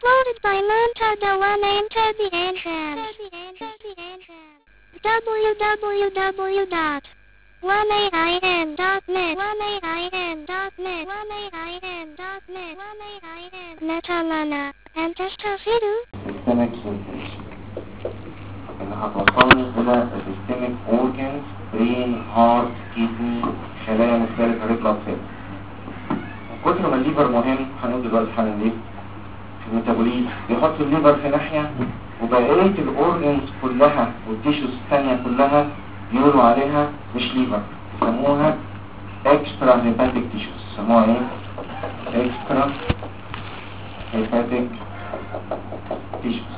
Uploaded by Montada One Enter the Entrance. www.1ain.net Metalana and Testafidu. systemic circulation اللي هتوصلني إلى systemic organs brain heart kidney خلايا مختلفة red blood cells. من كتر ما الليفر مهم هنقول دلوقتي حالا ليه في الميتابوليزم بيحط الليفر في ناحية وبقية الأورجنز كلها والتيشوز الثانية كلها يقولوا عليها مش ليفر، يسموها extra hepatic tissues. يسموها ايه؟ extra hepatic tissues.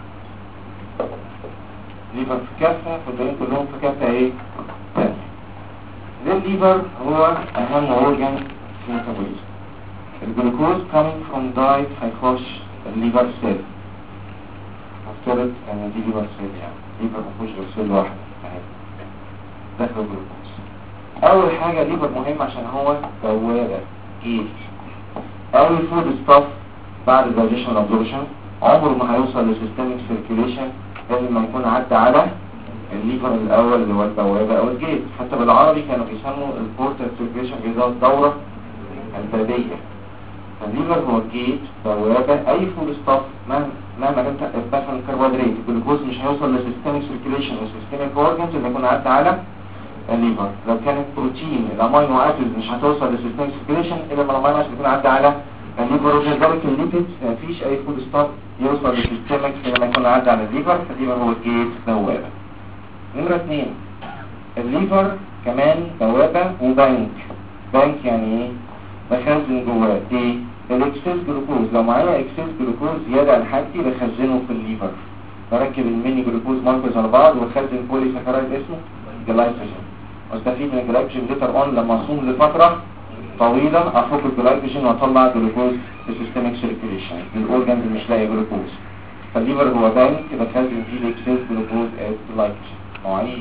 ليفر في كافة والباقيين كلهم في كافة ايه؟ ثانية. ده الليفر هو أهم أورجن في الميتابوليزم. الجلوكوز coming from diet هيخش الليفر سيل. نفترض ان دي ليفر سيل، يعني ليفر مفيهوش غير سيل واحد اهي داخل الجلوكوز. اول حاجة ليفر مهم عشان هو بوابة جيت. اول فود ستاف بعد digestion absorption عمره ما هيوصل لسيستميك سيركيوليشن لازم ما يكون عدى على الليفر الاول اللي هو البوابة او الجيت. حتى بالعربي كانوا بيسموا البورتال سيركيوليشن بيزا الدورة البابية. الليفر هو الجيت بوابة. اي فود ستاف مهما كانت مثلا كربوهيدرات الجلوكوز مش هيوصل لسيستميك سيركيوليشن وسيستميك اورجنز اللي يكون عدى على الليفر. لو كانت بروتين الامينو اسيد مش هتوصل لسيستميك سيركيوليشن الا لما الامينو اسيد يكون عدى على الليفر. وكذلك الليبيد مفيش اي فود ستاف يوصل لسيستميك الا لما يكون عدى على الليفر. فالليفر هو الجيت بوابة. نمرة 2 الليفر كمان بوابة وبنك. بنك يعني ايه؟ بخزن جواه ايه؟ الاكسس جلوكوز. لو معايا اكسس جلوكوز زيادة عن حاجتي بخزنه في الليفر. بركب الميني جلوكوز ماركرز على بعض وخزن بولي ساكرايد اسمه جلايكوجين. واستفيد من الجلايكوجين ليتر اون لما اصوم لفترة طويلة افك الجلايكوجين واطلع جلوكوز للسيستميك سيركيوليشن للاورجنز اللي مش لاقي جلوكوز. فالليفر هو بنك بخزن فيه الاكسس جلوكوز از جلايكوجين. مواعيد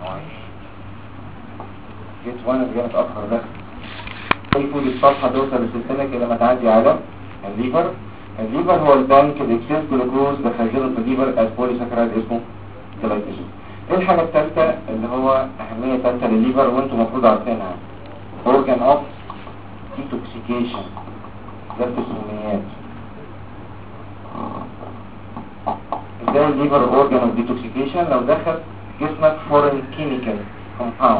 جيت وانا رجعت اتاخر ده. اي فود الصفحة توصل للسيستميك لما تعدي على الليفر. الليفر هو البنك الاكسس جلوكوز بخزنه في الليفر از بولي ساكرايد اسمه جلايكوجين. ايه الحاجة الثالثة اللي هو اهمية ثالثة للليفر وانتم المفروض عارفينها؟ organ of detoxification. ذات السميات. ازاي الليفر organ of detoxification؟ لو دخل جسمك foreign chemical compound.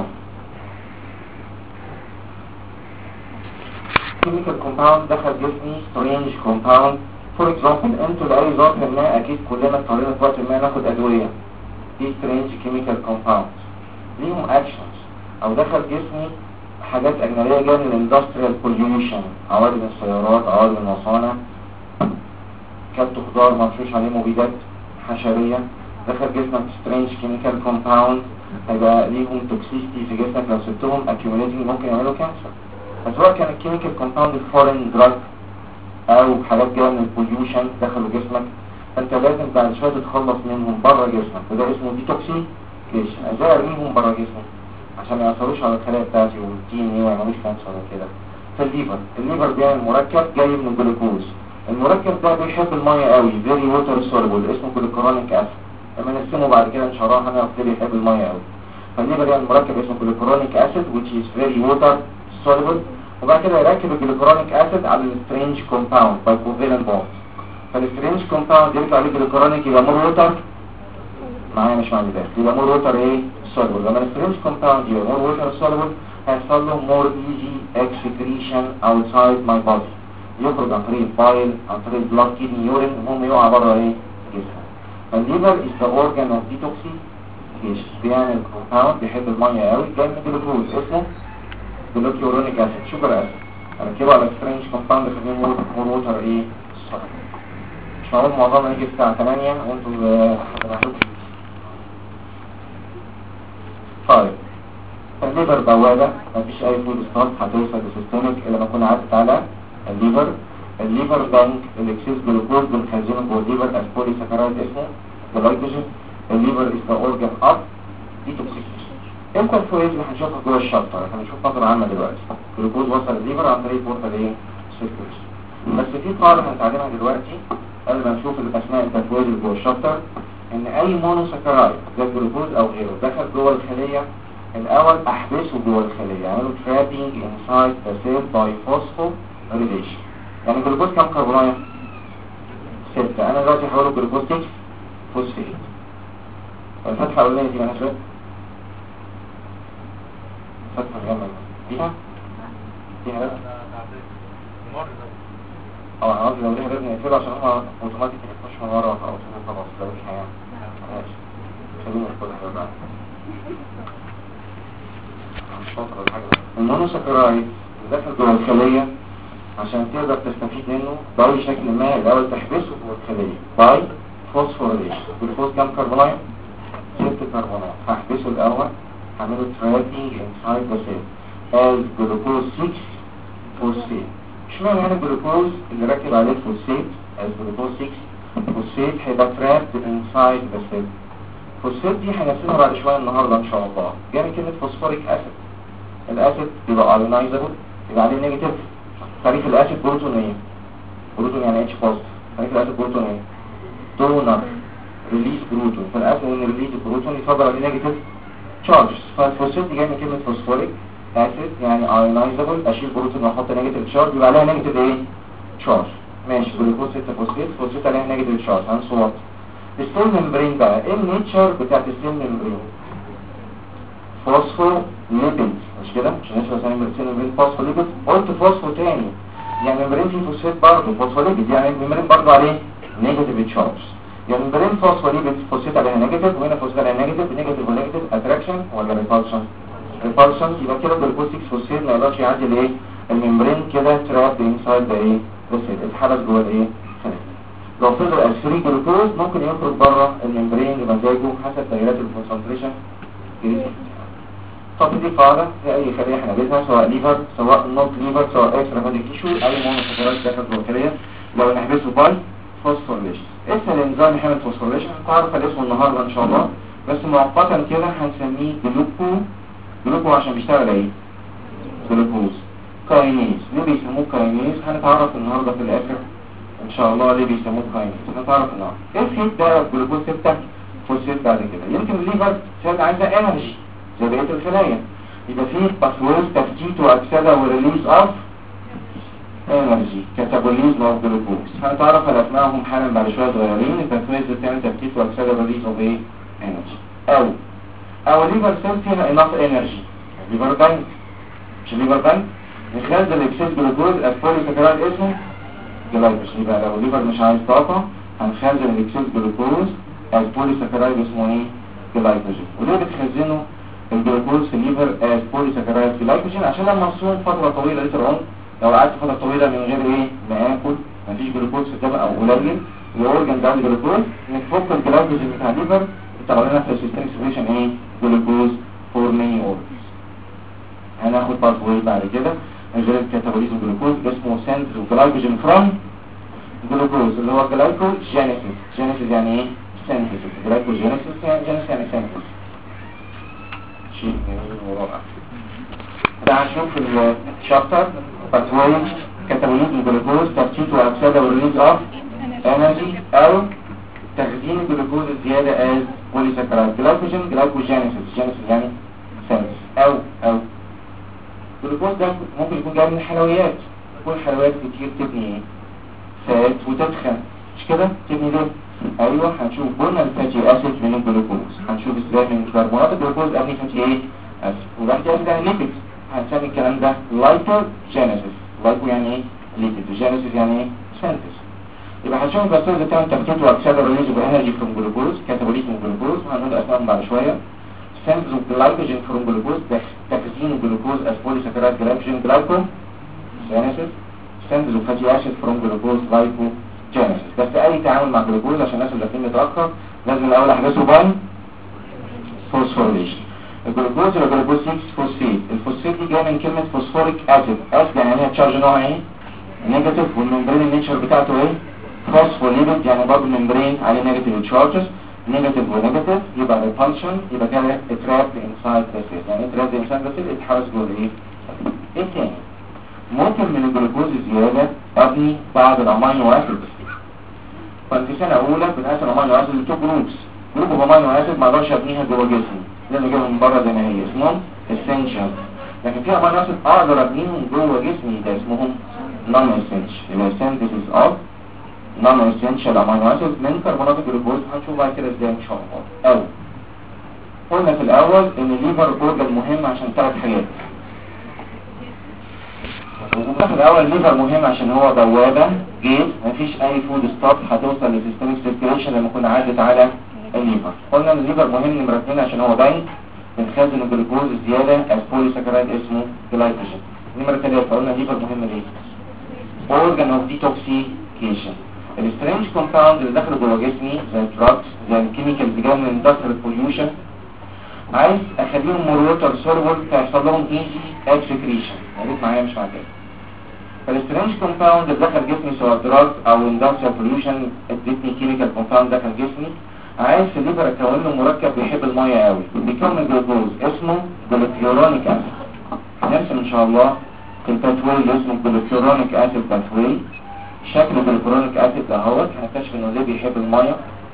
chemical compound دخل جسمي strange compound. for example انتوا لأي ظرف ما اكيد كلنا اضطرينا في وقت ما ناخد ادوية. دي strange chemical compounds ليهم actions. او دخل جسمي حاجات اجنبية جاية من industrial pollution، عوادم السيارات، عوادم المصانع، كلت خضار مفشوش عليه مبيدات حشرية. دخل جسمك strange chemical compound هيبقى ليهم toxicity في جسمك. لو سبتهم accumulating ممكن يعملوا كانسر. فسواء كان الكيميكال كومباوند foreign drug او حاجات جايه من البوليوشن دخلوا جسمك، فانت لازم بعد شويه تتخلص منهم بره جسمك. وده اسمه ديتوكسيكيشن. ازاي ارميهم بره جسمك عشان ما ياثروش على الخلايا بتاعتي والتين وما يعملوش كانسر وكده. الليفر بيعمل مركب جاي من الجلوكوز. المركب ده بيحب الميه قوي very water soluble اسمه جلوكورونيك اسيد. لما نقسمه بعد كده ان شاء الله هنعرف ليه بيحب الميه قوي. فالليفر بيعمل مركب اسمه جلوكورونيك اسيد which is very water soluble. وبعد كده يركب الجلوكورونيك اسيد على السترينج كومباوند باي كوفالنت بوند. فالسترينج كومباوند يرجع عليه جلوكورونيك يبقى مور ووتر معايا مش مع ده يبقى مور ووتر ايه سوليبل. لما السترينج كومباوند يبقى مور ووتر سوليبل هيحصل له مور ايزي اكسكريشن اوتسايد ماي بودي. يخرج عن طريق البايل عن طريق البلاد كيدني يورين المهم يقع بره ايه جسمه. فالليفر از ذا اورجان اوف ديتوكسيفيكيشن. بيعمل كومباوند بيحب الميه قوي جاي من الجلوكوز اسمه جلوكورونيك اسيد شوجر اسيد. اركبه على سترينج كومباوند خليه مور ووتر ايه صح. مش معقول معظمنا يجي الساعه 8 وانتم هتبعتوا. طيب الليفر بوابه مفيش اي فود ستاف هتوصل للسيستميك الا لما تكون عدت على الليفر. الليفر بنك الاكسس جلوكوز بنخزنه جوه الليفر از بولي ساكرايد اسمه جلايكوجين. الليفر از ذا اورجان اوف ديتوكسيفيكيشن. امتى الفوائد اللي هنشوفها جوه الشابتر؟ هنشوف نظرة عامة دلوقتي. جلوكوز وصل الليفر عن طريق بورتال ايه؟ سيركيوليشن. بس في قاعدة هنتعلمها دلوقتي قبل ما نشوف الاسماء التفويض اللي جوه الشابتر، ان اي مونوساكرايد زي الجلوكوز او غيره دخل جوه الخليه الاول احبسه جوه الخليه، يعملوا trapping inside the cell by phosphorylation. يعني الجلوكوز كام كربونايه؟ 6. انا دلوقتي هحوله جلوكوز 6 فوسفيت. الفتحه الاولانيه دي مالهاش رد؟ الفتحه الجامده فيها رد؟ انا قصدي لو ليها رد نقفله عشان هما اوتوماتيك يخش من ورا او خلاص لو ليها يعني ماشي. خلينا ناخد حاجه بعد المونوساكرايد داخل جوه الخليه عشان تقدر تستفيد منه بأي شكل ما. الأول تحبسه جوه الخلية باي فوسفوريليشن. الجلوكوز كام كربونايت؟ 6 كربونات. هحبسه الأول، هعمله trapping inside the cell as glucose 6 phosphate. اشمعنى هنا الجلوكوز اللي راكب عليه فوسفيت as glucose 6 فوسفيت هيبقى trapped inside the cell. فوسفيت دي هنقسمها بعد شوية النهاردة إن شاء الله. جاني كلمة فوسفوريك أسيد. الأسيد بيبقى ايونايزابل، يبقى عليه نيجاتيف. تاريخ الاسيد بروتون ايه؟ بروتون يعني اتش بوزيتيف. تاريخ الاسيد بروتون ايه؟ دونر ريليز بروتون. فالاسيد ان ريليز بروتون يفضل عليه نيجاتيف تشارجز. فالفوسفيت دي جايه من كلمه فوسفوريك اسيد يعني ايونايزابل، اشيل بروتون واحط نيجاتيف تشارج يبقى عليها نيجاتيف ايه؟ تشارج. ماشي. جلوكوز 6 فوسفيت، فوسفيت عليها نيجاتيف تشارج هنصوت. السيل ممبرين بقى ايه النيتشر بتاعت السيل ممبرين؟ فوسفو ليبيد مش كده؟ مش نسبة ثانية من السيل ممبرين فوسفو ليبيد. قلت فوسفو تاني يعني ممبرين فيه فوسفات برضه فوسفوليبيد، يعني الممبرين برضه عليه نيجاتيف تشارج. يعني ممبرين فوسفوليبيد فوسفات عليها نيجاتيف وهنا فوسفات عليها نيجاتيف. نيجاتيف ونيجاتيف اتراكشن ولا ريبالشن؟ ريبالشن. يبقى كده الجلوكوز 6 فوسفات ما يقدرش يعدي الايه؟ الممبرين كده تراب انسايد ذا ايه؟ فوسفات اتحبس جوه الايه؟ لو فضل از فري جلوكوز ممكن يخرج بره الممبرين بمزاجه حسب تغييرات الكونسنتريشن. طب دي قاعدة في أي خلية احنا بيتها سواء ليفر سواء نوت ليفر سواء اكسترا فاتيك تيشو أي مونوساكرايد داخل جوه الخلية لو نحبسه باي فوسفوريليشن. اسم الانزيم يحمل فوسفوريليشن هتعرف الاسم النهارده إن شاء الله، بس مؤقتا كده هنسميه جلوكو عشان بيشتغل ايه؟ جلوكوز كاينيز. ليه بيسموه كاينيز؟ هنتعرف النهارده في الآخر إن شاء الله ليه بيسموه كاينيز. هنتعرف النهارده. ايه الفيت ده الجلوكوز 6 فوسفيت بعد كده؟ يمكن الليفر سيل عايزة انرجي زي بقية الخلايا، يبقى فيه باثويز تفتيت واكسده وريليز اوف انرجي كاتابوليزم اوف جلوكوز. هنتعرف على اسمائهم حالا بعد شويه صغيرين. الباثويز بتعمل تفتيت واكسده وريليز اوف ايه؟ انرجي. او الليفر سيل فيها انف انرجي. الليفر بانك مش الليفر بانك نخزن الاكسيد جلوكوز البوليساكرايد اسمه جلايكوجين. يبقى لو الليفر مش عايز طاقه هنخزن الاكسيد جلوكوز البوليساكرايد اسمه ايه؟ جلايكوجين. وليه بتخزنه الجلوكوز في الليفر از بوليساكرايد جلايكوجين؟ عشان لما نصوم فتره طويله لتر اون لو قعدت فتره طويله من غير ايه ما اكل مفيش جلوكوز في الدم او قليل الاورجن ده الجلوكوز نفك الجلايكوجين بتاع الليفر يطلع لنا في السيستم سيريشن ايه؟ جلوكوز فور ماني اورجنز. هناخد باث واي بعد كده غير الكاتابوليزم جلوكوز اسمه سنتر جلايكوجين فروم جلوكوز اللي هو جلايكوجينيسيس. جينيسيس يعني ايه؟ سينثيسيس. جلايكوجينيسيس يعني جينيسيس يعني سينثيسيس. شيء ورائع. ده هنشوف في الشابتر باثواي كاتابوليزم جلوكوز تفتيت واكسده وريليز اوف انرجي او تخزين الجلوكوز الزياده از بوليساكرايد. جلايكوجينيسيس جينيسيس يعني سينثيسيس. او الجلوكوز ده ممكن يكون جاي من الحلويات. كل حلويات كتير تبني ايه؟ فات وتدخن مش كده؟ تبني ليه؟ ايوه هنشوف قلنا الفاتي اسيد من الجلوكوز. هنشوف ازاي من كربونات الجلوكوز ابني فاتي ايه؟ اسيد. والفاتي اسيد يعني ليبيد. هنسمي الكلام ده لايكوجينيسيس. لايكو يعني ايه؟ ليبيد. وجينيسيس يعني ايه؟ سينثيسيس. يبقى هنشوف الباثويز بتاعهم تفتيت واكسده وريليز اوف انرجي فروم جلوكوز كاتابوليزم جلوكوز وهنقول اسمائهم بعد شويه. سينثيسيس اوف جلايكوجين فروم جلوكوز تخزين الجلوكوز از بوليساكرايد جلايكوجين جلايكوجينيسيس. سينثيسيس اوف فاتي اسيد فروم جلوكوز لايكوجينيسيس. بس اي تعامل مع جلوكوز عشان الناس اللي داخلين متاخر لازم الاول احبسه باي فوسفوريليشن. الجلوكوز ولا جلوكوز 6 فوسفيت. الفوسفيت دي جايه من كلمه فوسفوريك اسيد. اسيد يعني هي تشارج نوعها ايه؟ نيجاتيف. والممبرين النيتشر بتاعته ايه؟ فوسفوليبيد يعني برضه الممبرين عليه نيجاتيف تشارجز. نيجاتيف ونيجاتيف يبقى ريبالشن يبقى كده اترابد انسايد ذا سيل. يعني اترابد انسايد ذا سيل اتحبس جوه ايه؟ ايه تاني؟ ممكن من الجلوكوز الزياده ابني بعض الامينو اسيدز. فانت سنه اولى بنقسم امينو اسيد لتو جروبس. جروب اوف امينو اسيد ما اقدرش ابنيها جوه جسمي لازم اجيبها من بره زي ما هي اسمهم اسينشال. لكن في امينو اسيد اقدر ابنيهم جوه جسمي ده اسمهم نون اسينشال. يبقى سينثيسيس اوف نون اسينشال امينو اسيد من كربونات الجلوكوز. هنشوف بعد كده ازاي ان شاء الله. او قلنا في الاول ان الليفر اورجان مهم عشان 3 حاجات. في الاول الليفر مهم عشان هو بوابه جيت، مفيش اي فود ستوب هتوصل للسيستميك سيركيوليشن لما يكون عدت على الليفر. قلنا ان الليفر مهم نمره 2 عشان هو بنك بنخزن الجلوكوز الزياده از بوليساكرايد اسمه جلايكوجين. نمره 3 قلنا الليفر مهم ليه؟ اورجان اوف ديتوكسيكيشن. السترينج كومباوند اللي داخل جوه جسمي زي الدراجز زي الكيميكالز اللي جايه من اندستريال بوليوشن عايز اخليهم مور سوربل فيحصل لهم ايزي اكسكريشن. يا ريت معايا مش معايا. فالسترينج كومباوند اللي دخل جسمي سواء دراج او اندستريال بوليوشن ادتني كيميكال كومباوند دخل جسمي عايز في الليفر اكون له مركب بيحب الميه قوي بيكون جلوكوز اسمه جلوكيورونيك اسيد. نرسم ان شاء الله في الباثوي اللي اسمه جلوكيورونيك اسيد باثوي. شكل الجلوكيورونيك اسيد ده اهوت هنكتشف انه ليه بيحب الميه.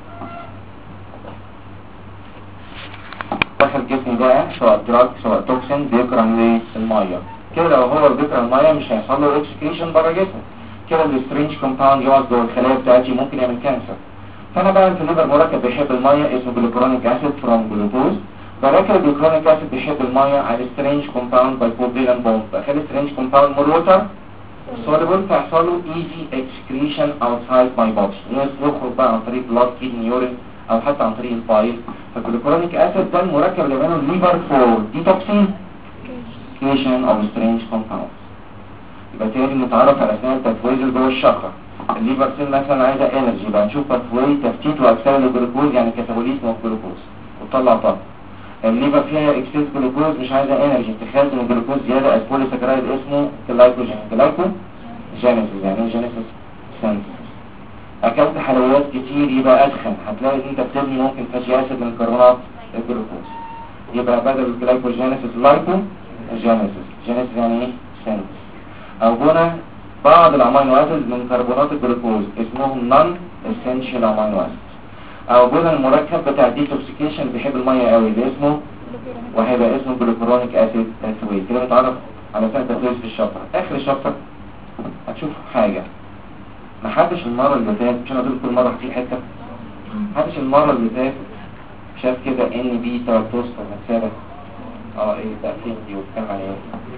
داخل جسمي بقى سواء دراج سواء توكسين بيكره ليه الميه. كده لو هو بيكره الميه مش هيحصل له اكسكريشن بره جسمه. كده السترينج كومباوند يقعد جوه الخلايا بتاعتي ممكن يعمل كانسر. فانا بقى في الليفر مركب بيحب الميه اسمه جلوكورونيك اسيد فروم جلوكوز. بركب الجلوكورونيك اسيد بيحب الميه على السترينج كومباوند باي كوفالنت بوند. بخلي السترينج كومباوند مور ووتر soluble فيحصل له easy excretion outside my body. يخرج بقى عن طريق blood kidney urine او حتى عن طريق البايل. فالجلوكورونيك اسيد ده المركب اللي بينه الليفر فور detoxification of strange compounds. يبقى تاني نتعرف على اثناء التفويض اللي جوه الشقه. الليفر سيل مثلا عايزه انرجي يبقى نشوف تفويض تفتيت واكسده للجلوكوز يعني كاتابوليزم اوف جلوكوز وتطلع طاقه. الليفر فيها اكسس جلوكوز مش عايزه انرجي تخزن الجلوكوز زياده از بوليساكرايد اسمه جلايكوجين. جلايكوجينيسيس يعني ايه جينيسيس؟ سينثيسيس. اكلت حلويات كتير يبقى ادخن هتلاقي ان انت بتبني ممكن فاتي اسيد من كربونات الجلوكوز. يبقى بدل الجلايكوجينيسيس لايكوجينيسيس. جينيسيس يعني ايه؟ سينثيسيس. او هنا بعض الامينو اسيد من كربونات الجلوكوز اسمهم نون اسينشال امينو اسيد. او هنا المركب بتاع ديتوكسيكيشن بيحب الميه قوي اللي اسمه وهيبقى اسمه جلوكورونيك اسيد باثوي. كده نتعرف على ثلاث باثويز في الشابتر. اخر الشابتر هتشوف حاجه ما حدش المره اللي فاتت مش انا قلت كل مره في حته محدش المره اللي فاتت شاف كده ان بي تراتوس فمثاله ايه ده فين دي وكام عليه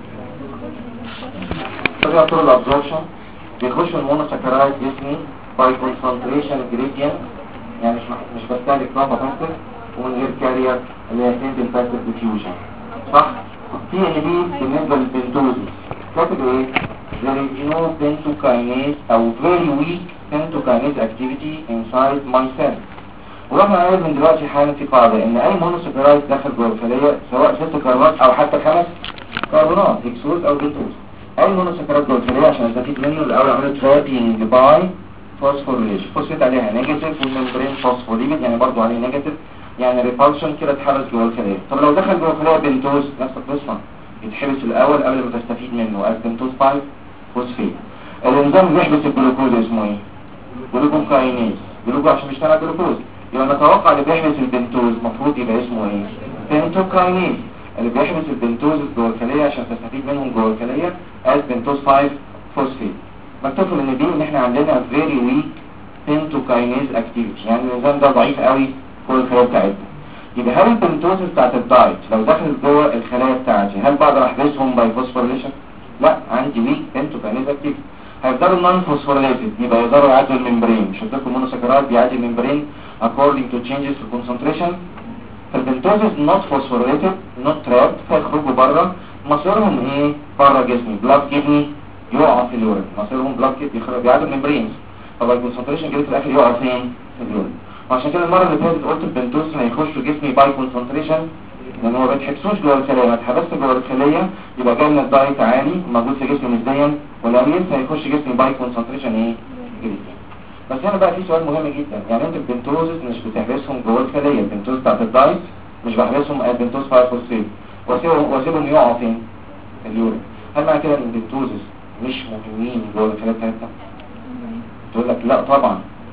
طريقه طول الابزوربشن بيخش المونوساكرايد جسمي باي كونسنتريشن جريدينت يعني مش بستهلك رابطه بس ومن غير كارير اللي هي سنتل باسيف ديفيوجن صح. في ان بي بالنسبه للبنتوزيس كاتب ايه؟ there is no pentokinase او very weak pentokinase activity inside my cell. ورحنا نقول من دلوقتي حالا في قاعده ان اي مونوساكرايد داخل جوه الخليه سواء 6 كربونات او حتى 5 كربونات هكسوز او بنتوز اي مونوساكرايد جوه الخليه عشان استفيد منه الاول اعمل ترابينج باي فوسفوريليشن. فوسفيت عليها نيجاتيف والممبرين فوسفوليبيد يعني برضو عليه نيجاتيف يعني ريبالشن كده اتحرس جوه الخليه. طب لو دخل جوه الخليه بنتوز نفس القصه يتحبس الاول قبل ما تستفيد منه از بنتوز 5 فوسفيت. الانزيم بيحبس الجلوكوز اسمه ايه؟ جلوكوكاينيز. جلوكوز عشان بيشتغل جلوكوز يبقى نتوقع اللي بيحبس البنتوز المفروض يبقى اسمه ايه؟ بنتوكاينيز. اللي بيحبس البنتوز جوه الخليه عشان تستفيد منهم جوه الخليه از بنتوز 5 فوسفيت. مكتوب ان دي ان احنا عندنا very weak pentokinase activity يعني الانزيم ده ضعيف قوي جوه الخلايا بتاعتنا. يبقى هل البنتوز بتاعت الدايت لو دخلت جوه الخلايا بتاعتي هل بقدر احبسهم باي فوسفوريليشن؟ لا عندي weak pentokinase activity. هيفضلوا نون فوسفوريليتد يبقى يقدروا يعدوا الممبرين. مش قلت لكم المونوساكرايد بيعدي الممبرين according to changes في concentration. فالبنتوز not phosphorylated not trapped فيخرجوا بره. مصيرهم ايه بره جسمي؟ بلاد كيدني يقع في اليورين. مصيرهم بلاد كيدني بيعدوا الممبرينز. طب الكونسنتريشن جريت في الاخر يقع فين؟ في اليورين. وعشان كده المره اللي فاتت قلت البنتوز هيخشوا جسمي باي كونسنتريشن لان هو ما بيتحبسوش جوه الخليه. ما اتحبست جوه الخليه يبقى جاي لنا الدايت عالي موجود في جسمي نسبيا والامين هيخش جسمي باي كونسنتريشن ايه؟ جريت. بس هنا بقى في سؤال مهم جدا يعني انت البنتوز مش بتحبسهم جوه الخليه. البنتوز بتاعت الدايت مش بحبسهم البنتوز 5 فوسفيت واسيبهم يقعوا فين؟ في اليورين. هل معنى كده ان البنتوز مش مهمين جوه الخلايا بتاعتنا؟ تقول لك لا طبعا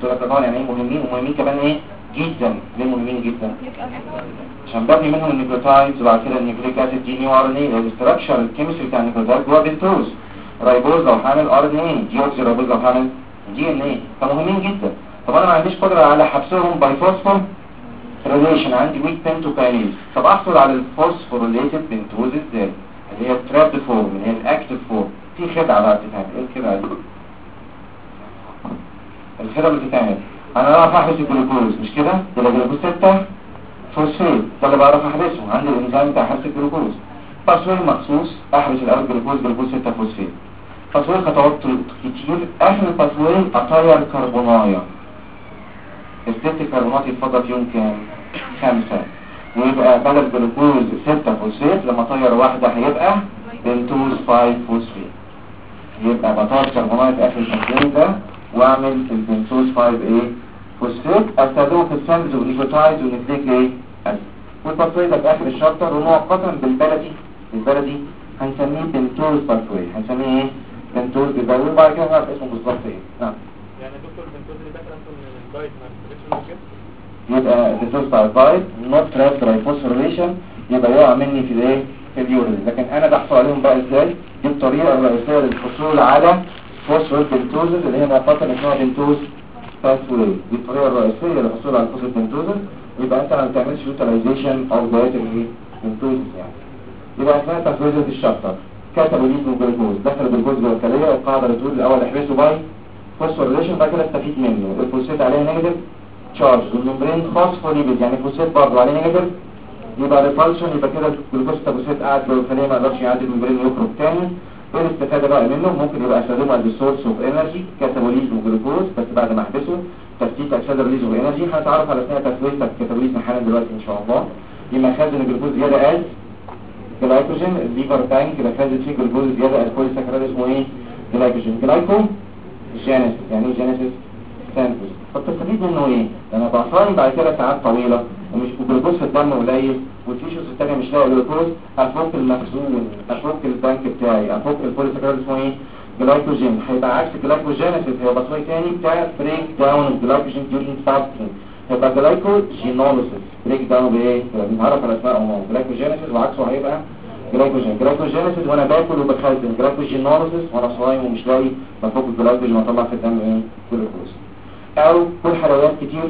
قلت لك طبعا يعني ايه مهمين، ومهمين كمان ايه جدا. ليه مهمين جدا؟ عشان ببني منهم النيوكليوتايدز وبعد كده النيوكليك اسيد دي نيو ار ان اي. الاستراكشر الكيمستري بتاع النيوكليوتايد جوه بنتوز، رايبوز لو حامل ار ان اي، ديوكسي رايبوز لو حامل دي ان اي، فمهمين جدا. طب انا ما عنديش قدره على حبسهم باي فوسفور ريليشن، عندي ويك بنتوكاينيز. طب احصل على الفوسفوريليتد بنتوز ازاي؟ اللي هي الترابد فورم، اللي هي الاكتف فورم. في خدعه بقى بتتعمل. ايه الخدعه دي؟ الخدعه اللي بتتعمل انا بعرف احبس الجلوكوز، مش كده؟ يبقى جلوكوز 6 فوسفيت، ده اللي بعرف احبسه، عندي الانزيم بتاع حبس الجلوكوز. تصوير مخصوص احبس الاول جلوكوز 6 فوسفيت. تصوير خطوات كتير. اخر التصوير اطير كربونايه. الست كربونات يتفضل فيهم كام؟ 5. ويبقى بدل جلوكوز 6 فوسفيت لما اطير واحده هيبقى بنتوز 5 فوسفيت. يبقى بطير كربونات اخر التصوير ده واعمل البنتوز 5 ايه فوسفيت. استخدمه في السامز والنيكوتايد والنيكليك ايه اسيد. والتصوير ده في اخر الشابتر. ومؤقتا بالبلدي هنسميه بنتوز باثوي. هنسميه ايه؟ بنتوز بالبلدي. وبعد كده نعرف اسمه بالظبط ايه. نعم. يعني دكتور بنتوز اللي داخل اصلا من الدايت ما بتفرقش كده. يبقى بنتوز بتاع الدايت نوت تراب رايفوسفوريليشن، يبقى يقع مني في الايه؟ في اليورين. لكن انا بحصل عليهم بقى ازاي؟ دي الطريقه الرئيسيه للحصول على فوسفور بنتوزز اللي هي مؤقتا اسمها بنتوز باثوي. دي الطريقه الرئيسيه للحصول على فوسفور بنتوزز. يبقى انت ما بتعملش يوتيلايزيشن او دايت الايه؟ بنتوزز يعني. يبقى اثناء تفويض الشابتر كاتابوليزم الجلوكوز، دخل الجلوكوز جوه الخليه. والقاعده بتقول الاول احبسه باي فوسفوريليشن، بعد كده استفيد منه. الفوسفات عليه نيجاتيف تشارج، والممبرين فوسفوليبيد يعني الفوسفات برضه عليه نيجاتيف، يبقى ريبالشن. يبقى كده الجلوكوز تابوسيت قاعد جوه الخليه ما يقدرش يعدي الممبرين ويخرج تاني. ايه الاستفاده بقى منه؟ ممكن يبقى استخدمه از سورس اوف انرجي كاتابوليزم الجلوكوز، بس بعد ما احبسه تفتيت اكسده ريليز اوف انرجي. هنتعرف على اثناء تسويه الكاتابوليزم حالا دلوقتي ان شاء الله. يبقى خزن الجلوكوز زياده از جلايكوجين. الليفر تانك يبقى خزن فيه جلوكوز زياده از بوليساكرايد اسمه ايه؟ جلايكوجين. جلايكو جينيسيس. يعني ايه جينيسيس؟ سينثيز. فبتستفيد منه ايه؟ لما بعصايم بعد كده ساعات طويله ومش جلوكوز في الدم قليل والتيشوز الثانيه مش لاقي جلوكوز، افك المخزون، افك البنك بتاعي، افك البوليساكرايد اسمه ايه؟ جلايكوجين. هيبقى عكس الجلايكوجينيسيس، هي بصوي تاني بتاع بريك داون الجلايكوجين ديورينج فاستنج. يبقى جلايكوجينوليسيس بريك داون بايه؟ بنعرف على اسمائهم. جلايكوجينيسيس وعكسه هيبقى جلايكوجينيسيس وانا باكل وبخزن. جلايكوجينوليسيس وانا صايم ومش لاقي بفك الجلايكوجين واطلع في الدم ايه؟ جلوكوز. او كل حلويات كتير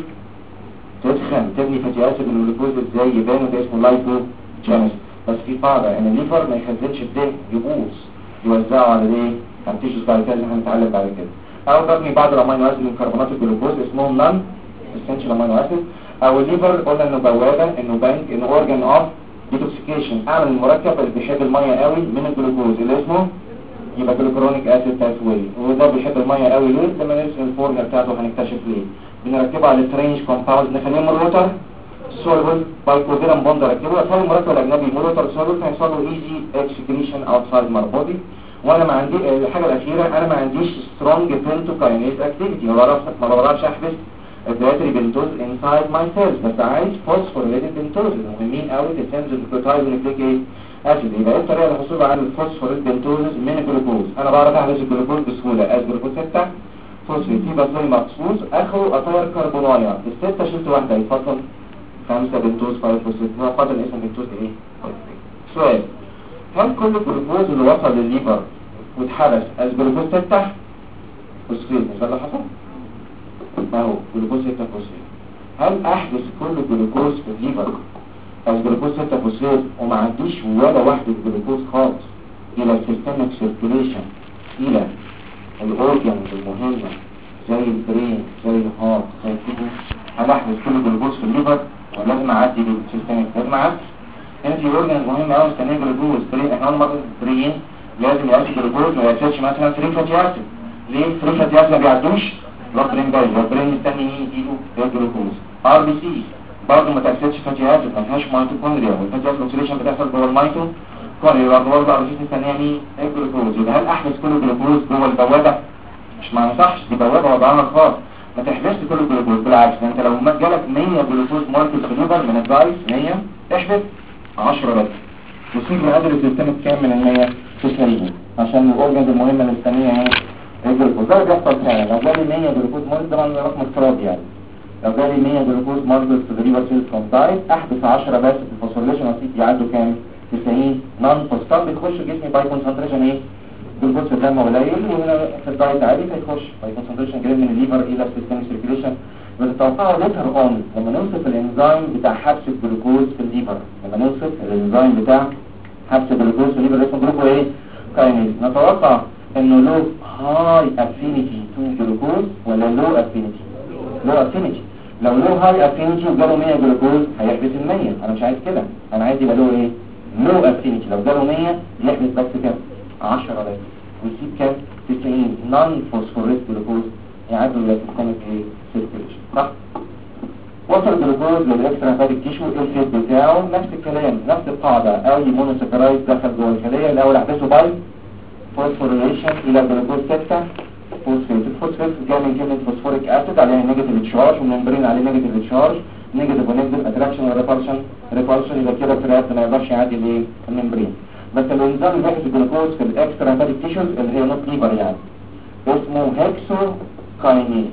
تدخن تبني فاتي اسيد من الجلوكوز ازاي؟ يبان ده اسمه لايكوجينيسيس. بس في قاعده ان الليفر ما يخزنش الدهن، يبوظ، يوزعه على ايه؟ على التيشوز بعد كده اللي هنتعلم بعد كده. او ببني بعض الامينو اسيد من كربونات الجلوكوز اسمهم نون اسينشال امينو اسيد. او الليفر قلنا انه بوابه، انه بنك، انه اورجان اوف ديتوكسيكيشن. اعمل المركب اللي بيحب الميه قوي من الجلوكوز اللي اسمه يبقى جلوكرونيك اسيد باثوي. وده بيحب الميه قوي ليه؟ لما نرسم الفورمولا بتاعته هنكتشف ليه. بنركبه على الترينج كومباوند نخليه موتر سولبل بايكوفيرم بوند. ركبه اصلا المركب الاجنبي موتر سولبل هيحصل له ايزي اكسكريشن اوتسايد ماي بودي. وانا ما عندي الحاجه الاخيره، انا ما عنديش سترونج بنتوكاينيز اكتيفيتي، ما بعرفش احبس الدايتري بنتوز انسايد ماي سيلز. بس عايز فوسفوريليتد بنتوز مهمين قوي في السيلز الجلوكوتايد ونكليك ايه اسيد. يبقى ايه الطريقه للحصول على الفوسفوريليتد بنتوز من الجلوكوز؟ انا بعرف احبس الجلوكوز بسهوله از جلوكوز 6 فوسفيت. في بصري مخصوص اخره اطير كربونايه. السته شلت واحده يتفضل 5 بنتوز 5 فوسفيت. هو قدر اسمه بنتوز ايه؟ سؤال: هل كل الجلوكوز اللي وصل للليفر واتحبس از جلوكوز 6 فوسفيت مش ده اللي حصل؟ اهو جلوكوز 6 فوسفيت. هل احبس كل الجلوكوز في الليفر از جلوكوز 6 فوسفيت وما عنديش ولا واحده جلوكوز خالص الى السيستمك سيركيوليشن الى الاورجنز المهمه زي البرين زي الهارت زي الكدني؟ هل احبس كل الجلوكوز في الليفر ولا لازم اعدي بالسيستمك؟ لازم اعدي. هنا في اورجنز مهمه قوي مستنيه جلوكوز. برين احنا قلنا مره البرين لازم يعدي جلوكوز ما يعديش مثلا 3 فاتي اسيد. ليه 3 فاتي اسيد ما بيعدوش؟ البرين بايظ. البرين مستني مين يجيله؟ الجلوكوز. ار بي سي برضه ما تاكسدش فاتي اسيد، ما فيهاش ميتوكوندريا، والفاتي اسيد اوكسيديشن بتحصل جوه الميتوكوندريا برضه ار بي سي مستنيه مين؟ الجلوكوز. يبقى هل احبس كل الجلوكوز جوه البوابه؟ مش ما ينفعش، دي بوابه وضعها خاص. ما تحبسش كل الجلوكوز، بالعكس انت لو ما جالك 100 جلوكوز ماركت في الليفر من الدايس 100 احبس 10 بس. وسيب مقادير السيستم كام من ال 100 تسليمه عشان الاورجنز المهمه اللي مستنيه ايه؟ الجلوكوز ده بيحصل فعلا. لو جالي 100 جلوكوز مولد، طبعا ده رقم افتراضي يعني، لو جالي 100 جلوكوز مولد في الليفر سيلز فروم دايت، احدث 10 بس في الفوسفوريليشن ريت يعدوا كام؟ 90 نون فوسفات، بيخش جسمي باي كونسنتريشن ايه؟ جلوكوز في الدم قليل، وهنا في الدايت عالي فيخش باي كونسنتريشن جاي من الليفر الى السيستم سيركيوليشن. بتتوقعوا ليتر اون لما نوصف الانزيم بتاع حبس الجلوكوز في الليفر، لما نوصف الانزيم بتاع حبس الجلوكوز في الليفر اسمه جلوكو ايه؟ كاينيز. نتوقع انه له هاي افينيتي تو جلوكوز ولا لو افينيتي؟ لو افينيتي. لو له هاي افينيتي وجاله 100 جلوكوز هيحبس ال 100، انا مش عايز كده، انا عايز يبقى له ايه؟ لو افينيتي. لو جاله 100 يحبس بس كام؟ 10 بس، ويسيب كام؟ 90 نون فوسفوريت جلوكوز يعدوا الى سيستمك ايه؟ سيركيوليشن. صح؟ وصل الجلوكوز للاكسترا هيباتيك تيشو، الفيت بتاعه نفس الكلام، نفس القاعده، اي مونوساكرايد دخل جوه الخليه الاول احبسه باي فوسفوريليشن الى جلوكوز 6 فوسفيت. الفوسفيت جاي من كلمه فوسفوريك اسيد عليها نيجاتيف تشارج، والممبرين عليه نيجاتيف تشارج، نيجاتيف ونيجاتيف اتراكشن وريبالشن، ريبالشن يبقى كده فريات ما يقدرش يعدي الايه؟ الممبرين. بس الانزيم اللي بيحبس الجلوكوز في الاكسترا هيباتيك تيشوز اللي هي نوت ليفر يعني اسمه هيكسو كاينيز.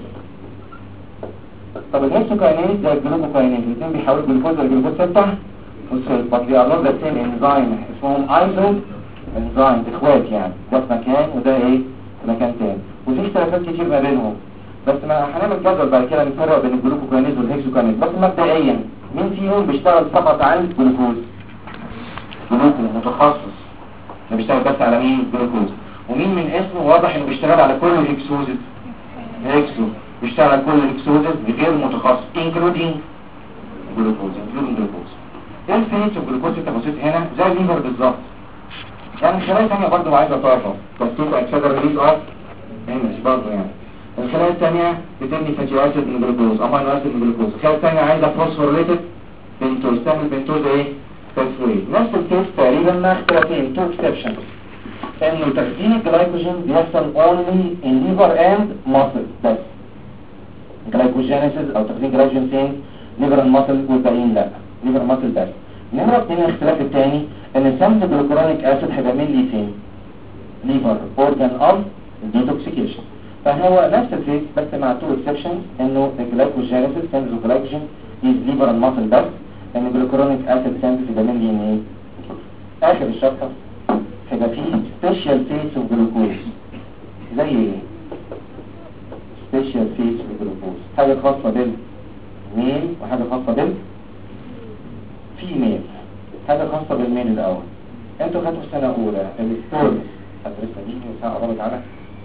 طب الهيكسوكاينيز زي الجلوكوكاينيز الاثنين بيحولوا الجلوكوز لجلوكوز 6 فوسفات، but they are not the same enzyme، اسمهم ايزو انزيم اخوات يعني، ده في مكان وده ايه في مكان تاني، وفي اختلافات كتير ما بينهم. بس ما هنعمل جدول بعد كده نفرق بين الجلوكوكاينيز والهيكسوكاينيز. بس مبدئيا مين فيهم بيشتغل فقط على الجلوكوز؟ جلوكو متخصص اللي بيشتغل بس على مين؟ الجلوكوز. ومين من اسمه واضح انه بيشتغل على كل الهيكسوزز؟ هيكسو بيشتغل على كل الاكسوزز بغير متخصص including glucose. ايه الفينيت والجلوكوز التفاصيل هنا زي الليفر بالظبط يعني. خلايا ثانيه برضه عايزه طاقه، تكتيك اكسدر ريليز اوف انرجي برضه يعني. الخلايا الثانيه بتبني فاتي اسيد من الجلوكوز، امينو اسيد من الجلوكوز. الخلايا الثانيه عايزه فوسفوريليتد بنتوز، تعمل بنتوز ايه؟ فوسفوريت. نفس الكيس تقريبا مع اختلافين، تو اكسبشنز، انه تخزين الجلايكوجين بيحصل only in liver and muscle بس، جلايكوجينيسيس او تخزين جلايكوجين فين؟ ليفر ماسل، والباقيين لا، ليفر ماسل بس. نمرة 2 الاختلاف الثاني ان سمت الجلوكورونيك اسيد هيعمل لي فين؟ ليفر اورجان اوف ديتوكسيكيشن. فهو نفس الفيس بس مع تو اكسبشنز، انه الجلايكوجينيسيس سمت الجلايكوجين از ليفر ماسل بس، ان الجلوكورونيك اسيد سمت بيعمل لي ايه؟ اخر الشابتر هيبقى فيه سبيشال فيس اوف جلوكوز. زي ايه؟ سبيشال فيس اوف جلوكوز، حاجه خاصه بالميل وحاجه خاصه بالفيميل. حاجه خاصه بالميل الاول. انتوا خدتوا سنه اولى الستورم، هتدرسها دي ساعه قربت على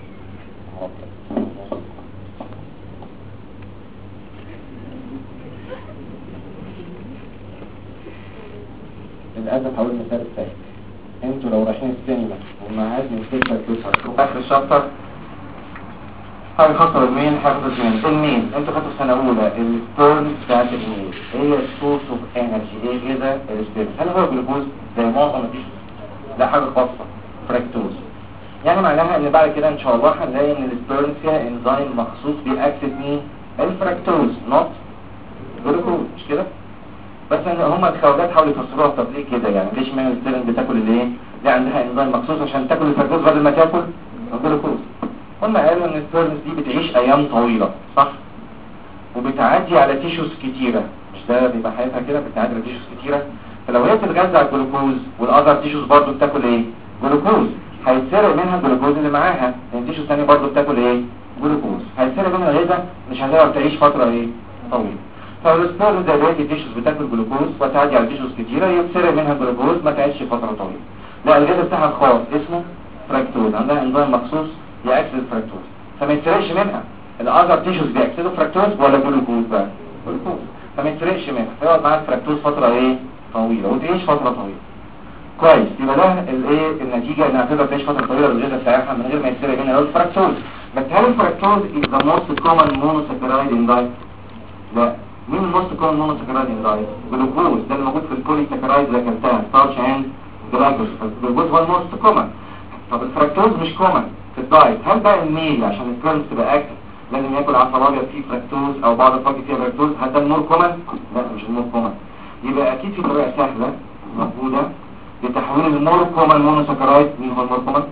للاسف هقول المثال الثاني. انتوا لو رايحين السينما ومعاد من سيكتر تسعة اخر الشابتر حاجة خاصة بالمين، حاجة خاصة بالمين. المين انتوا خدتوا السنة اولى السبيرم بتاعت المين هي السورس اوف انرجي، ايه كده السبيرم؟ هل هو جلوكوز زي معظم التيشوز؟ لا، حاجة خاصة فركتوز. يعني معناها ان بعد كده ان شاء الله هنلاقي ان السبيرم فيها انزيم مخصوص بيأكسد مين؟ الفركتوز نوت جلوكوز، مش كده؟ بس ان هم الخواجات حاولوا يفسروها. طب ليه كده يعني؟ ليش ما السبيرم بتاكل الايه؟ ليه عندها انزيم مخصوص عشان تاكل الفركتوز بدل ما تاكل الجلوكوز؟ هم قالوا ان السبيرمز دي بتعيش ايام طويلة، صح؟ وبتعدي على تيشوز كتيرة، مش ده بيبقى حياتها كده، بتعدي على تيشوز كتيرة. فلو هي بتتغذى على الجلوكوز والاذر تيشوز برضو بتاكل ايه؟ جلوكوز، هيتسرق منها الجلوكوز اللي معاها، لان تيشوز ثانيه برضو بتاكل ايه؟ جلوكوز، هيتسرق منها الغذاء، مش هتقدر تعيش فترة ايه؟ طويلة. فالسبيرمز زي بقية التيشوز بتاكل جلوكوز وتعدي على تيشوز كتيرة، يتسرق منها الجلوكوز ما تعيش فترة طويلة. لا، الغذاء بتاعها خاص اسمه فركتوز، عندها انزيم مخصوص يأكسد الفركتوز، فما يتسرقش منها. الاذر تيشوز بيأكسدوا فركتوز ولا جلوكوز بقى؟ جلوكوز، فما يتسرقش منها، فيقعد معاها الفركتوز فترة ايه؟ طويلة، وتعيش فترة طويلة. كويس، يبقى ده الايه النتيجة، انها تقدر تعيش فترة طويلة بالغذاء بتاعها من غير ما يتسرق منها الفركتوز. بس هل الفركتوز is the most common monosaccharide in diet؟ لا. مين الموست كومن monosaccharide in diet؟ جلوكوز، ده اللي موجود في البوليساكرايد زي كالتان ستارش اند جلايكوز، فالجلوكوز هو الموست كومن. طب الفركتوز مش كومن في الدايت. هل بقى الميل عشان السبيرمز تبقى اكتف لازم ياكل عسل ابيض فيه فركتوز او بعض الفواكه فيها فركتوز؟ هل ده المور كومن؟ لا، مش المور كومن. يبقى اكيد في طريقه سهله موجوده لتحويل المور كومن مونوساكرايد. مين هو المور كومن؟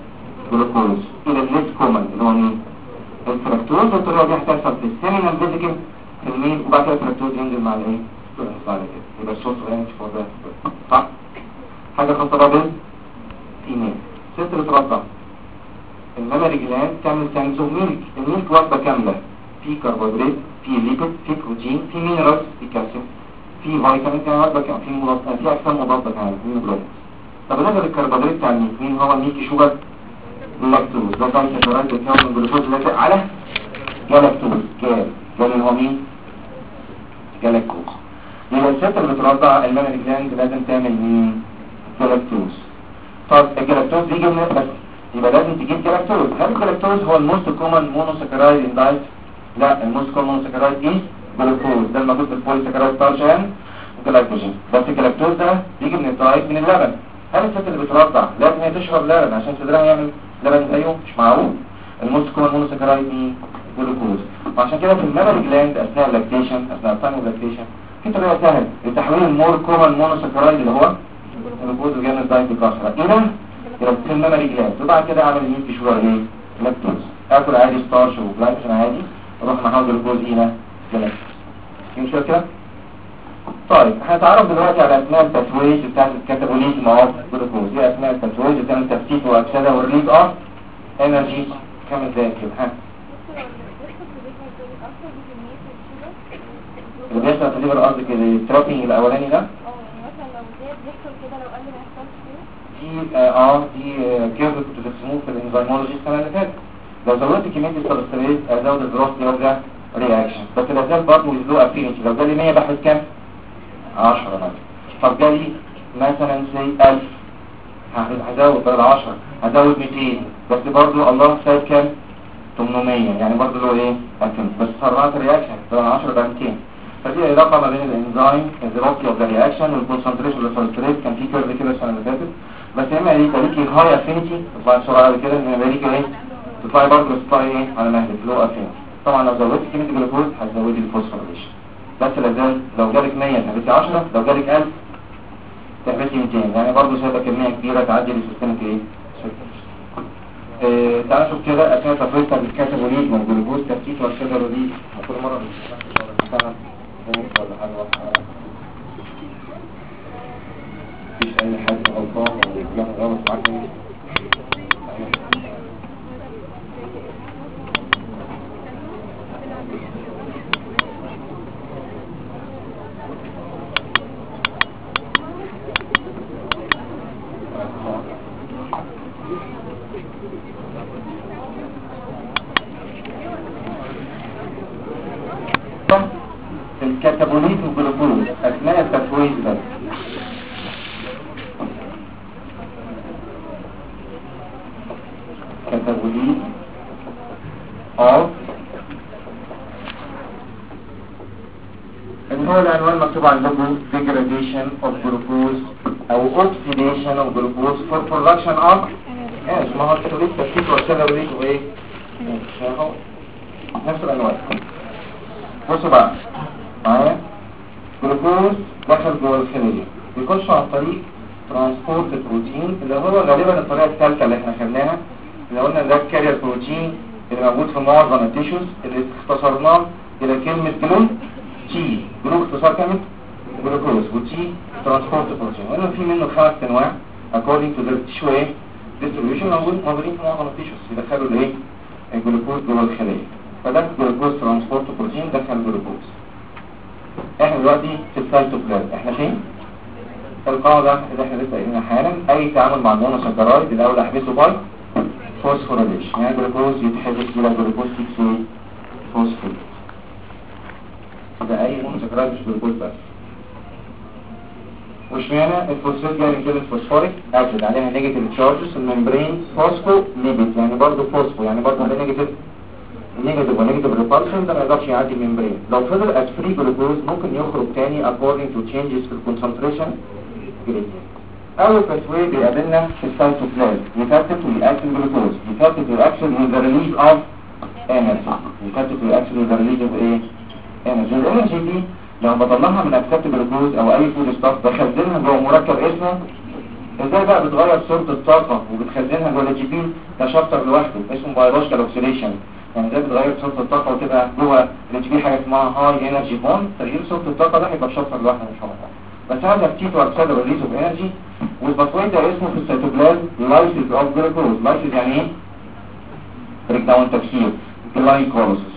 جلوكوز الى الليس كومن اللي هو مين؟ الفركتوز. والطريقه دي هتحصل في السيمينال فيزيكال في الميل، وبعد كده الفركتوز ينزل مع الايه؟ بعد كده يبقى الصوت رانش فور ده صح؟ حاجه خاصه بقى بالفيميل. ست بترضع المامري جلاند تعمل ساينز اوف ميلك. الميلك وجبه كامله، في كربوهيدرات، في ليبيد، في بروتين، في مينرالز، في كالسيوم، في فيتامين، كمان وجبه كمان في مضادات، في اجسام مضاده كمان في مينرالز. طب بالنسبه للكربوهيدرات بتاع الميلك مين هو الميلك؟ شوجر اللاكتوز. ده دايسكلورايد بيتكون من جلوكوز لازق على جلاكتوز. جال هو مين؟ جلاكتوز. يبقى الست اللي بترضع المامري جلاند لازم تعمل مين؟ جلاكتوز. طب الجلاكتوز بيجي من بس يبقى لازم تجيب جلاكتوز. هل الجلاكتوز هو الموست كومن مونوساكرايد ان دايت؟ لا، الموست كومن مونوساكرايد ايه؟ جلوكوز. ده الموجود في البوليساكرايد ستارش اند جلايكوجين. بس الجلاكتوز ده بيجي من الدايت من اللبن. هل الست اللي بترضع لازم هي تشرب لبن عشان صدرها يعمل لبن زيه؟ مش معقول. الموست كومن مونوساكرايد ايه؟ جلوكوز. وعشان كده في المامري جلاند اثناء اللاكتيشن، اثناء التايم لاكتيشن، في طريقه سهله لتحويل المور كومن مونوساكرايد اللي هو الجلوكوز وجاي من الدايت بكثره الى في المامري جلاند، وبعد كده اعمل مين في شويه ايه؟ لاكتوز. اكل عادي ستارش وجلايكوجين عادي، اروح محول جلوكوز الى جلاكتوز. مش كده؟ طيب هنتعرف دلوقتي على اثناء التسويج بتاعت الكاتابوليزم اوف جلوكوز. ايه اثناء التسويج بتعمل تفتيت واكسده والريليز اوف انرجي كام ازاي كده؟ اللي بيحصل في الليفر قصدك الترابينج الاولاني ده؟ مثلا لو زاد بيحصل كده، لو قل ما يحصلش دي كيرف كنت بتسموه في الانزيمولوجي السنه اللي فاتت. لو زودت كميه السبستريت ازود الفيلوسيتي اوف ذا رياكشن، بس لا زال برضه له افينيتي. لو جالي 100 بحث كام؟ 10 مثلا. طب جالي مثلا سي 1000 هزود بدل 10 هزود 200، بس برضه الله سايب كام؟ 800، يعني برضه له ايه؟ افينيتي، بس سرعه الرياكشن بدل 10 بقى 200. فدي علاقه ما بين الانزيم الفيلوسيتي اوف ذا رياكشن والكونسنتريشن للسبستريت. كان في كيرف كده السنه اللي فاتت، بس اما يبقى ليكي هاي افينيتي تطلعي بسرعه قوي كده، انما يبقى ليكي ايه؟ تطلعي برضه تطلعي ايه؟ على مهلك لو افينيتي. طبعا لو زودتي كميه الجلوكوز هتزودي الفوسفوريليشن، بس لازال لو جالك 100 تحبسي 10، لو جالك 1000 تحبسي 200، يعني برضه شايفه كميه كبيره تعدي للسيستمك ايه؟ تعالوا نشوف كده اثناء تفريط الكاتابوليزم والجلوكوز تفتيت والشجر دي كل مره بنشتغل ولا حاجه واضحه. مفيش اي حاجه غلطان ولا غلط معاك. الكاتابوليزم والجلوكوز اثناء التفويض ده كاتابوليزم او اللي هو العنوان مكتوب عندكم degradation of glucose او oxidation of glucose for production of ما هو الكاتابوليزم تفكيك والكاتابوليزم وايه؟ نفس العنوان. بصوا بقى معايا، جلوكوز دخل جوه الخلية بيخش عن طريق ترانسبورت بروتين اللي هو غالبا الطريقة الثالثة اللي احنا خدناها، اللي قلنا ده الكارير بروتين اللي موجود في معظم التيشوز اللي اختصرناه الى كلمة جلو تي. جلو اختصار كلمة جلوكوز، وتي ترانسبورت بروتين، وقلنا في منه 5 انواع according to the tissue distribution موجودين في معظم التيشوز يدخلوا الايه؟ الجلوكوز جوه الخلية. فده جلوكوز ترانسبورت بروتين دخل جلوكوز. احنا دلوقتي في السيتوبلازم، احنا فين؟ القاعدة اللي احنا لسه قايلينها حالا، اي تعامل مع المونوساكرايد الاول احبسه باي فوسفوريليشن، يعني جلوكوز يتحبس الى جلوكوز 6 فوسفوريد. ده اي مونوساكرايد مش جلوكوز بس. واشمعنى الفوسفوريد جاي من كلمه فوسفوريك اسيد عليها نيجاتيف تشارجز، الممبرين فوسفو ليبيد، يعني برضه فوسفو يعني برضه عليه نيجاتيف ونيجاتيف ريبالشن، ده ما يقدرش يعدي الممبرين. لو فضل as free glucose ممكن يخرج تاني according to changes في الكونسنتريشن gradient. اول تسويه بيقابلنا في السيتوبلازم يفتت ويأكل جلوكوز، يفتت ويأكل with the release of energy، يفتت ويأكل with the release of ايه؟ energy. الانرجي دي لو بطلعها من اكسبت جلوكوز او اي فود ستاف بخزنها جوه مركب اسمه ازاي بقى بتغير صورة الطاقة وبتخزنها جوه الجي بي؟ ده شابتر لوحده اسمه بيولوجيكال اوكسيديشن. يعني ازاي بتغير صورة الطاقة وتبقى جوه الجي بي حاجة اسمها هاي انرجي بوند. تغيير صورة الطاقة ده هيبقى شابتر لوحده ان شاء الله. بس هذا تيتو اكسيد ريليز اوف انرجي. والباسوي ده اسمه في السيتوبلازم لايسيس اوف جلوكوز. لايسيس يعني ايه؟ بريك داون تكسير. جلايكوليسيس.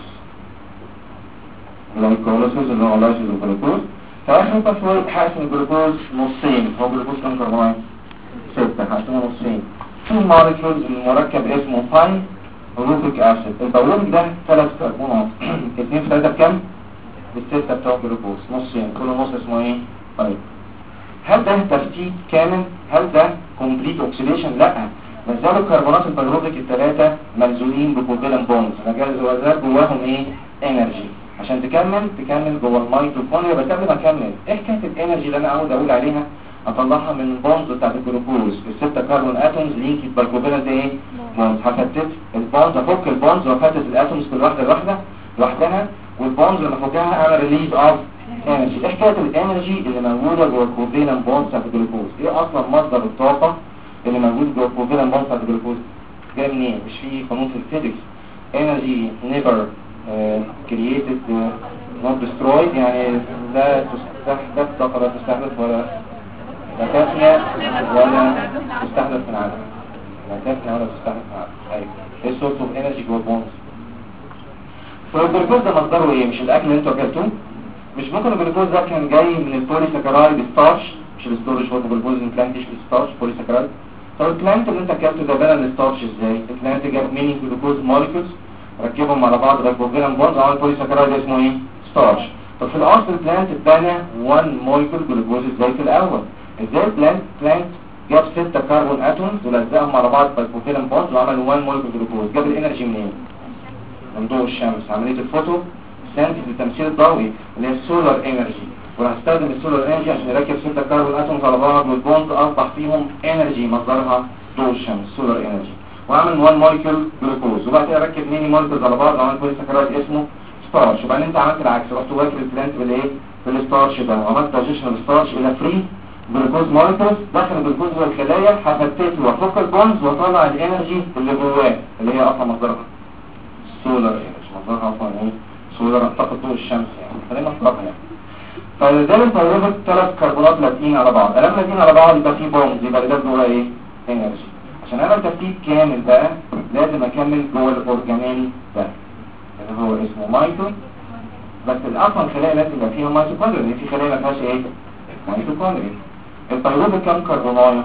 جلايكوليسيس اللي هو لايسيس اوف جلوكوز. فاخر باسوي حاسم الجلوكوز نصين. هو جلوكوز كام كربونات؟ 6. حاسمه نصين. في مولكيولز المركب اسمه فاين روبيك اسيد. البيروبيك ده 3 كربونات. 2 في 3 بكام؟ ب6 بتوع الجلوكوز نصين. كل نص اسمه ايه؟ طيب هل ده ترتيب كامل؟ هل ده كومبليت اوكسيديشن؟ لا. مازالوا الكربونات البيروبيك ال3 ملزومين بكوفالنت بوندز. مازال جواهم ايه؟ انرجي. عشان تكمل جوه الميتوكوندريا. بس قبل ما اكمل ايه حكايه الانرجي اللي انا عاوز اقول عليها؟ اطلعها من البوندز بتاعت الجلوكوز. ال6 كربون اتومز لينكد بالكوفالنت ايه؟ بوندز. هفتت البوندز، افك البوندز وافتت الاتومز كل واحده لوحدها. والبوندز لما افكها اعمل ريليز اوف انرجي. ايه حكايه الانرجي اللي موجوده جوه الكوفالنت بوندز بتاعت الجلوكوز؟ ايه اصلا مصدر الطاقه اللي موجود جوه الكوفالنت بوندز بتاعت الجلوكوز؟ جاي منين؟ مش في قانون في الفيزيكس انرجي نيفر created not destroyed. يعني لا تستحدث طاقه لا تستحدث ولا تفنى ولا تستحدث من عدم. لا تفنى ولا تستحدث من عدم. ايوه ايه السورس اوف انرجي جوه البوندز؟ فالجلوكوز ده مصدره ايه؟ مش الاكل اللي انتوا اكلتوه؟ مش ممكن الجلوكوز ده كان جاي من البوليساكرايد ستارش؟ مش الستورج هو الجلوكوز البلانت ستارش بوليساكرايد. طب البلانت اللي انت اكلته ده بنى الستارش ازاي؟ البلانت جاب ميني جلوكوز موليكولز ركبهم على بعض ركبوهم بوند عمل بوليساكرايد اسمه ايه؟ ستارش. طب في الاصل البلانت اتبنى 1 موليكول جلوكوز ازاي في الاول؟ ازاي البلانت جاب 6 كربون اتومز ولزقهم على بعض بالكوفالنت بوند وعمل 1 موليكول جلوكوز؟ جاب الانرجي منين؟ من ضوء الشمس. عمليه الفوتو سنتيز التمثيل الضوئي اللي هي السولار انرجي. وهستخدم السولار انرجي عشان يركب 6 كربون اتومز على بعض والبوند اصبح فيهم انرجي مصدرها ضوء الشمس سولار انرجي. وعمل 1 موليكول جلوكوز. وبعد كده ركب ميني موليكولز على بعض وعمل بوليساكرايد اسمه ستارش. وبعدين انت عملت العكس، رحت واكل البلانت بالايه؟ بالستارش ده وعملت ترانزيشن الستارش الى فري جلوكوز موليكولز. دخل الجلوكوز جوه الخلايا هفتته وافك البوندز واطلع الانرجي اللي جواه اللي هي اصلا مصدرها سولار انرجي. مصدرها اصلا ايه؟ سولار طاقه ضوء الشمس يعني. خلينا نفكرها يعني. فلذلك بيوجد 3 كربونات لازقين على بعض. لما لازقين على بعض يبقى في بوندز، يبقى ده جواه ايه؟ انرجي. عشان انا الترتيب كامل بقى لازم اكمل جوه الاورجانيل ده اللي هو اسمه مايتو. بس الاصلا الخلايا لازم يبقى فيها ميتوكوندريا لان في خلايا ما فيهاش ايه؟ ميتوكوندريا. البيروبيك كام كربونايه؟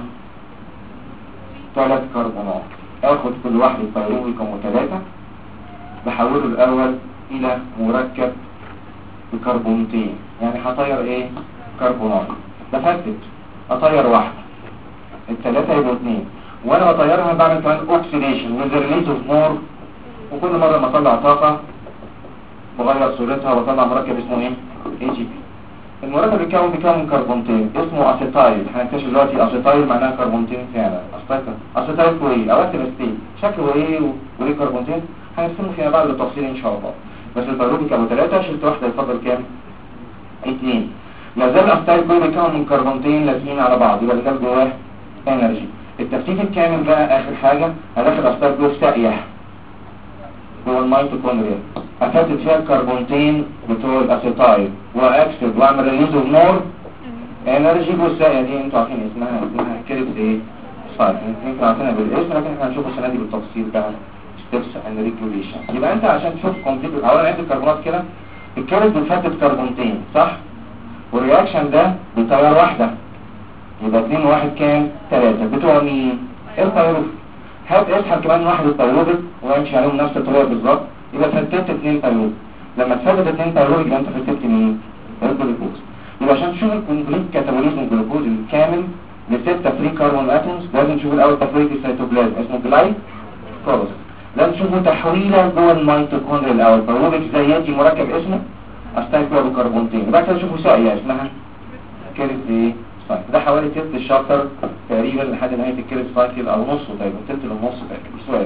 3 كربونات. اخد كل واحد البيروبيكم و3 بحوله الاول الى مركب بكربونتين. يعني هطير ايه؟ كربونات. بفتت اطير واحده ال3 يبقوا 2 وانا بطيرها بعمل كمان اوكسيديشن وذرليت اوف مور. وكل مره ما اطلع طاقه بغير صورتها واطلع مركب اسمه ايه؟ اي جي بي. المركب بيكون كربونتين اسمه اسيتايل. هنكتشف دلوقتي اسيتايل معناها كربونتين فعلا. اسيتايل كوي او اسيتايل شكله ايه وليه كربونتين هنرسمه فيما بعد بالتفصيل ان شاء الله. بس البيروبيك ابو 3 شلت واحده يفضل كام؟ 2. ما زال اسيتايل كوي بيكون من كربونتين لازقين على بعض يبقى ده جواه انرجي. التفتيت الكامل بقى اخر حاجه هدخل اسيتايل كوي ساقيه جوه الميتوكوندريا افتت فيها الكربونتين بتوع الاسيتايل واكسد واعمل ريليز اوف مور انرجي. والساقيه دي انتوا عارفين اسمها كيربس ايه؟ سايكل. يمكن عارفينها بالاسم لكن احنا هنشوف السنه دي بالتفصيل بقى ستيبس اند ريجوليشن. يبقى انت عشان تشوف كومبليت اولا عد الكربونات كده. الكيربس بتفتت كربونتين صح؟ والرياكشن ده بتيار واحده يبقى 2 و1 كام؟ 3 بتوع مين؟ البيروبيك. هات اسحب كمان واحد البيروبيك وامشي عليهم نفس الطريقه بالظبط يبقى فتت 2 بيروبيك. لما تفتت 2 بيروبيك يبقى انت فتت مين؟ الجلوكوز. يبقى عشان تشوف الكومبليت كاتابوليزم الجلوكوز الكامل ل6 فري كربون اتومز لازم تشوف الاول تفريغ السيتوبلازم اسمه جلايكوليسيس. لازم تشوفوا تحويله جوه الميتوكوندريا الاول. بيروبيك زياتي مركب اسمه اسيتايل كوي بكربونتين. وبعد كده تشوفوا ساقيه اسمها كيربس ايه؟ ده حوالي تلت الشابتر تقريبا لحد نهايه الكيرب سايكل او نصه تقريبا تلت للنص تقريبا. سؤال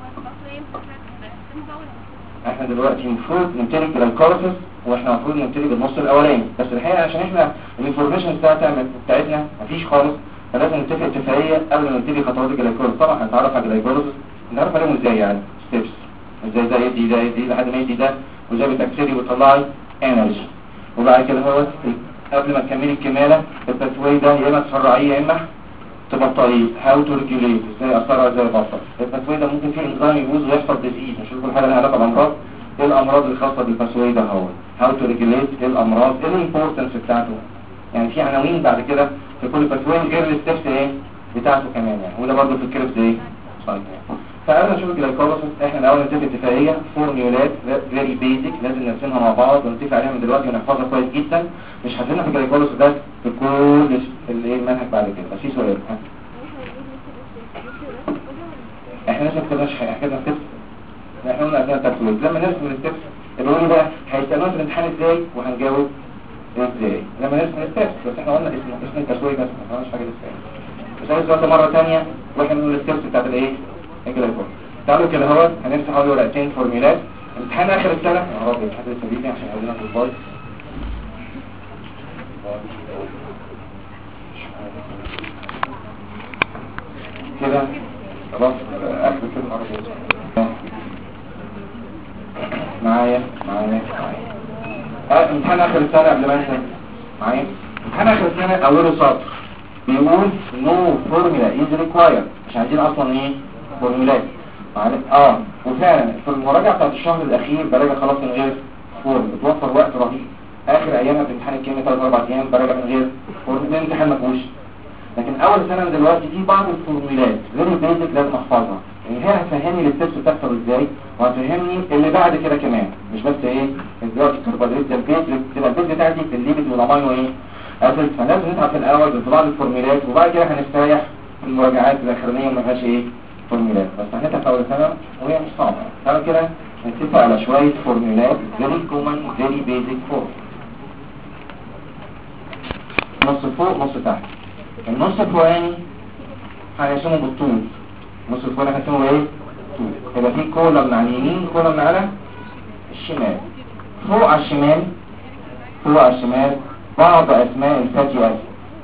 احنا دلوقتي المفروض نمتلك الكورسس واحنا المفروض نمتلك النص الاولاني. بس الحقيقه عشان احنا الانفورميشن بتاعتنا مفيش خالص فلازم نتفق اتفاقيه قبل ما نبتدي خطوات الجلايكوليز. طبعا هنتعرف على الجلايكوليز، نعرف عليهم ازاي يعني ستيبس، ازاي ده يدي ده يدي لحد ما يدي ده، وازاي بتكسري وتطلعي انرجي. وبعد كده هو قبل ما تكملي الكماله التسويه ده يا اما تفرعيه يا اما تبطئيه. هاو تو ريجوليت، ازاي اسرع ازاي ابطئ. التسويه ده ممكن فيه انزيم يبوظ ويحصل ديزيز، مش كل حاجه لها علاقه بامراض. ايه الامراض الخاصه بالتسويه ده؟ هو هاو تو ريجوليت، ايه الامراض، ايه الامبورتنس بتاعته. يعني في عناوين بعد كده في كل تسويه غير الستبس ايه بتاعته كمان يعني، وده برضه في الكيرفز ايه صحيح. فقبل نشوف الجلايكوليز احنا الاول نتفق اتفاقيه فورميولات فيري بيزك لازم نرسمها مع بعض ونتفق عليها من دلوقتي ونحفظها كويس جدا. مش هتفقنا في الجلايكوليز بس، في كل المنهج بعد كده. بس في سؤال، احنا لسه ما كتبناش حاجه ستبس، احنا قلنا قبلها تسويه. لما نرسم الستبس الأولى بقى هيسالونا في الامتحان ازاي وهنجاوب ازاي لما نرسم الستبس. بس احنا قلنا اسم التسويه بس ما قلناش حاجه لسه. بس عايز دلوقتي مره ثانيه واحنا بنقول الستبس بتاعت الايه الجلايكوليز. تعالوا كده اهوت هنرسم حوالي ورقتين فورميولات. امتحان اخر السنه يا رب الامتحان لسه بيجي عشان عايزينها في البايظ كده خلاص. اخر كلمه عربيه معايا امتحان اخر السنه قبل ما انسى معايا. امتحان اخر السنه اوله سطر بيقول نو فورمولا از ريكوايرد، مش عايزين اصلا ايه فورمولات. وفعلا في المراجعه بتاعت الشهر الاخير براجع خلاص من غير فورم، بتوفر وقت رهيب. اخر ايامها في امتحان الكيمياء 3-4 ايام براجع من غير فورم، الامتحان ما فيهوش. لكن اول سنه من دلوقتي في بعض الفورمولات غير البيزك لازم احفظها، يعني هي هتفهمني الستبس بتحصل ازاي وهتفهمني اللي بعد كده كمان. مش بس ايه دلوقتي الكربوهيدرات تبقى البيز بتاعتي في الليبيد والامينو ايه اسيد. فلازم نتعب في الاول في بعض الفورمولات وبعد كده هنستريح في المراجعات الاخرانيه ما فيهاش ايه فورمولات. بس هنتعب في اول سنه وهي مش صعبه. تعالوا كده نتفق على شويه فورمولات فيري كومن فيري بيزك فورم. نص فوق نص تحت. النص الفوقاني هنقسمه بالطول، النص الفوقاني هنقسمه بايه؟ طول. يبقى في كولم على اليمين كولم على الشمال. فوق على الشمال بعض اسماء الفاتي اسيد.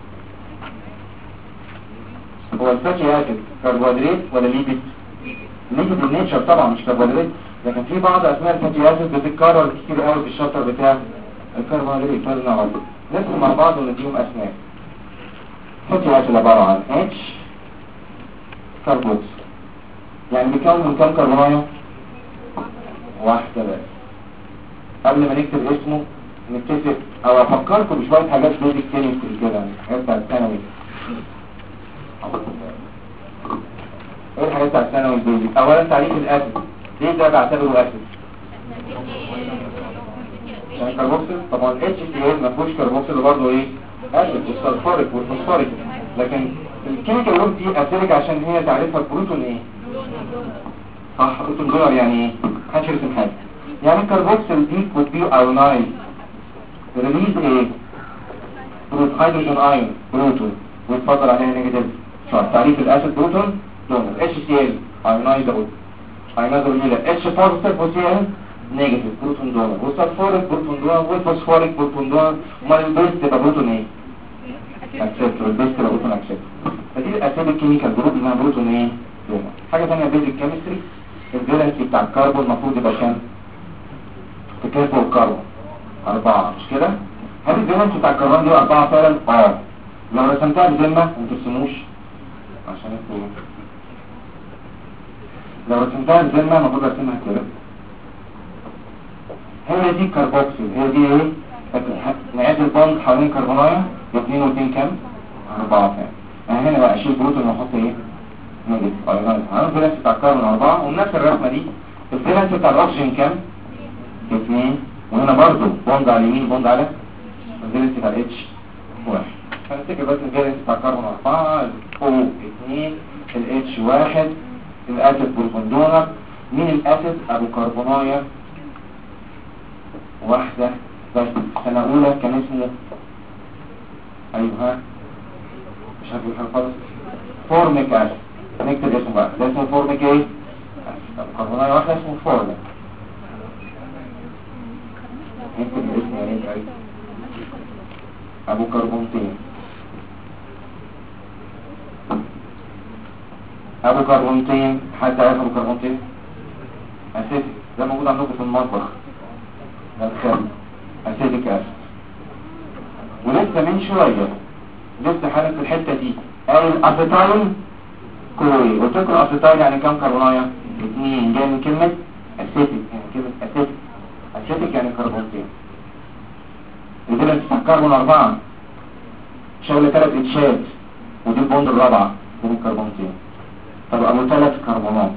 هو الفاتي اسيد كربوهيدرات ولا ليبيد؟ ليبيد النيتشر طبعا مش كربوهيدرات، لكن في بعض اسماء الفاتي اسيد بتتكرر كتير قوي في الشابتر بتاع الكربوهيدرات. لازم نعرف نرسم مع بعض ونديهم اسماء. فاتي اسيد عباره عن اتش كربوكس، يعني بيكون من كام كربونايه؟ واحده بس. قبل ما نكتب اسمه نتفق او افكركم بشويه حاجات بيزك كيمستري كده، حاجات بتاعت الثانوي. ايه الحاجات بتاعت الثانوي البيزك؟ اولا تعريف الاسيد، ليه ده بعتبره اسيد؟ عشان كربوكسل. طبعا الاتش سي ال ما فيهوش كربوكسل برضه ايه اسيد، والسلفوريك والفوسفوريك. لكن الكيميكال جروب دي اسيدك عشان هي تعريفها بروتون ايه صح؟ بروتون دولار يعني ايه؟ محدش يرسم حاجه. يعني الكربوكسل دي كود بي ايونايز ريليز ايه هيدروجين ايون بروتون ويتفضل عليها نيجاتيف شارج. تعريف الاسيد بروتون دونر. اتش سي ال ايونايزابل الى اتش بوزيتيف وسي ال نيجاتيف بروتون دونر، والسلفوريك بروتون دونر والفوسفوريك بروتون دونر. امال البيز تبقى بروتون ايه اكسبت، والبيز تبقى بروتون اكسبت. فدي الاسيد الكيميكال جروب اسمها بروتون ايه دونر. حاجه ثانيه بيزك كيمستري، الفالنسي بتاع الكربون المفروض يبقى كام؟ تكافؤ الكربون 4 مش كده؟ هل الفالنسي بتاع الكربون دي 4 فعلا؟ لو رسمتها بذمه ما ترسموش عشان انتوا لو رسمتها بذمه المفروض ارسمها كده. هي دي كربوكسيل، هي دي ايه؟ نعيد البوند حوالين كربونايه 2 و2 كام؟ 4 فعلا. يعني هنا بقى اشيل بروتون واحط ايه؟ نيجاتيف ايونايز. هنعمل الفالنسي بتاع الكربون 4 ونفس الرسمه دي. الفالنسي بتاع الاكسجين كام؟ 2. وهنا برضو بوند على اليمين بوند على الفالنسي بتاع الاتش 1. هنفتكر بس الفالنسي بتاع الكربون 4 او 2 الاتش 1 الاسيد بروتون دونر. مين الاسيد؟ ابو كربونايه واحده بس. سنه اولى كان اسمه ايوه مش هقول حاجه خالص فورميك اسيد. نكتب اسمه بقى، ده اسمه فورميك ايه؟ ابو كربونايه واحده اسمه فورميك. نكتب الاسم يا ريت ابو كربونتين ابو كربونتين، حد عارف ابو كربونتين؟ اسيتيك، ده موجود عندكم في المطبخ، ده الخل اسيتيك اسيد. ولسه من شويه لسه حالا في الحته دي قال اسيتايل كوي، قلت لكم اسيتايل يعني كام كربونايه؟ 2، جاي من كلمه اسيتيك، يعني كلمه اسيتيك، اسيتيك يعني كربونتين. يبقى انت كربون 4 شغل 3 اتشات، ودي البوند الرابعه بين الكربونتين. طب ابو 3 كربونات،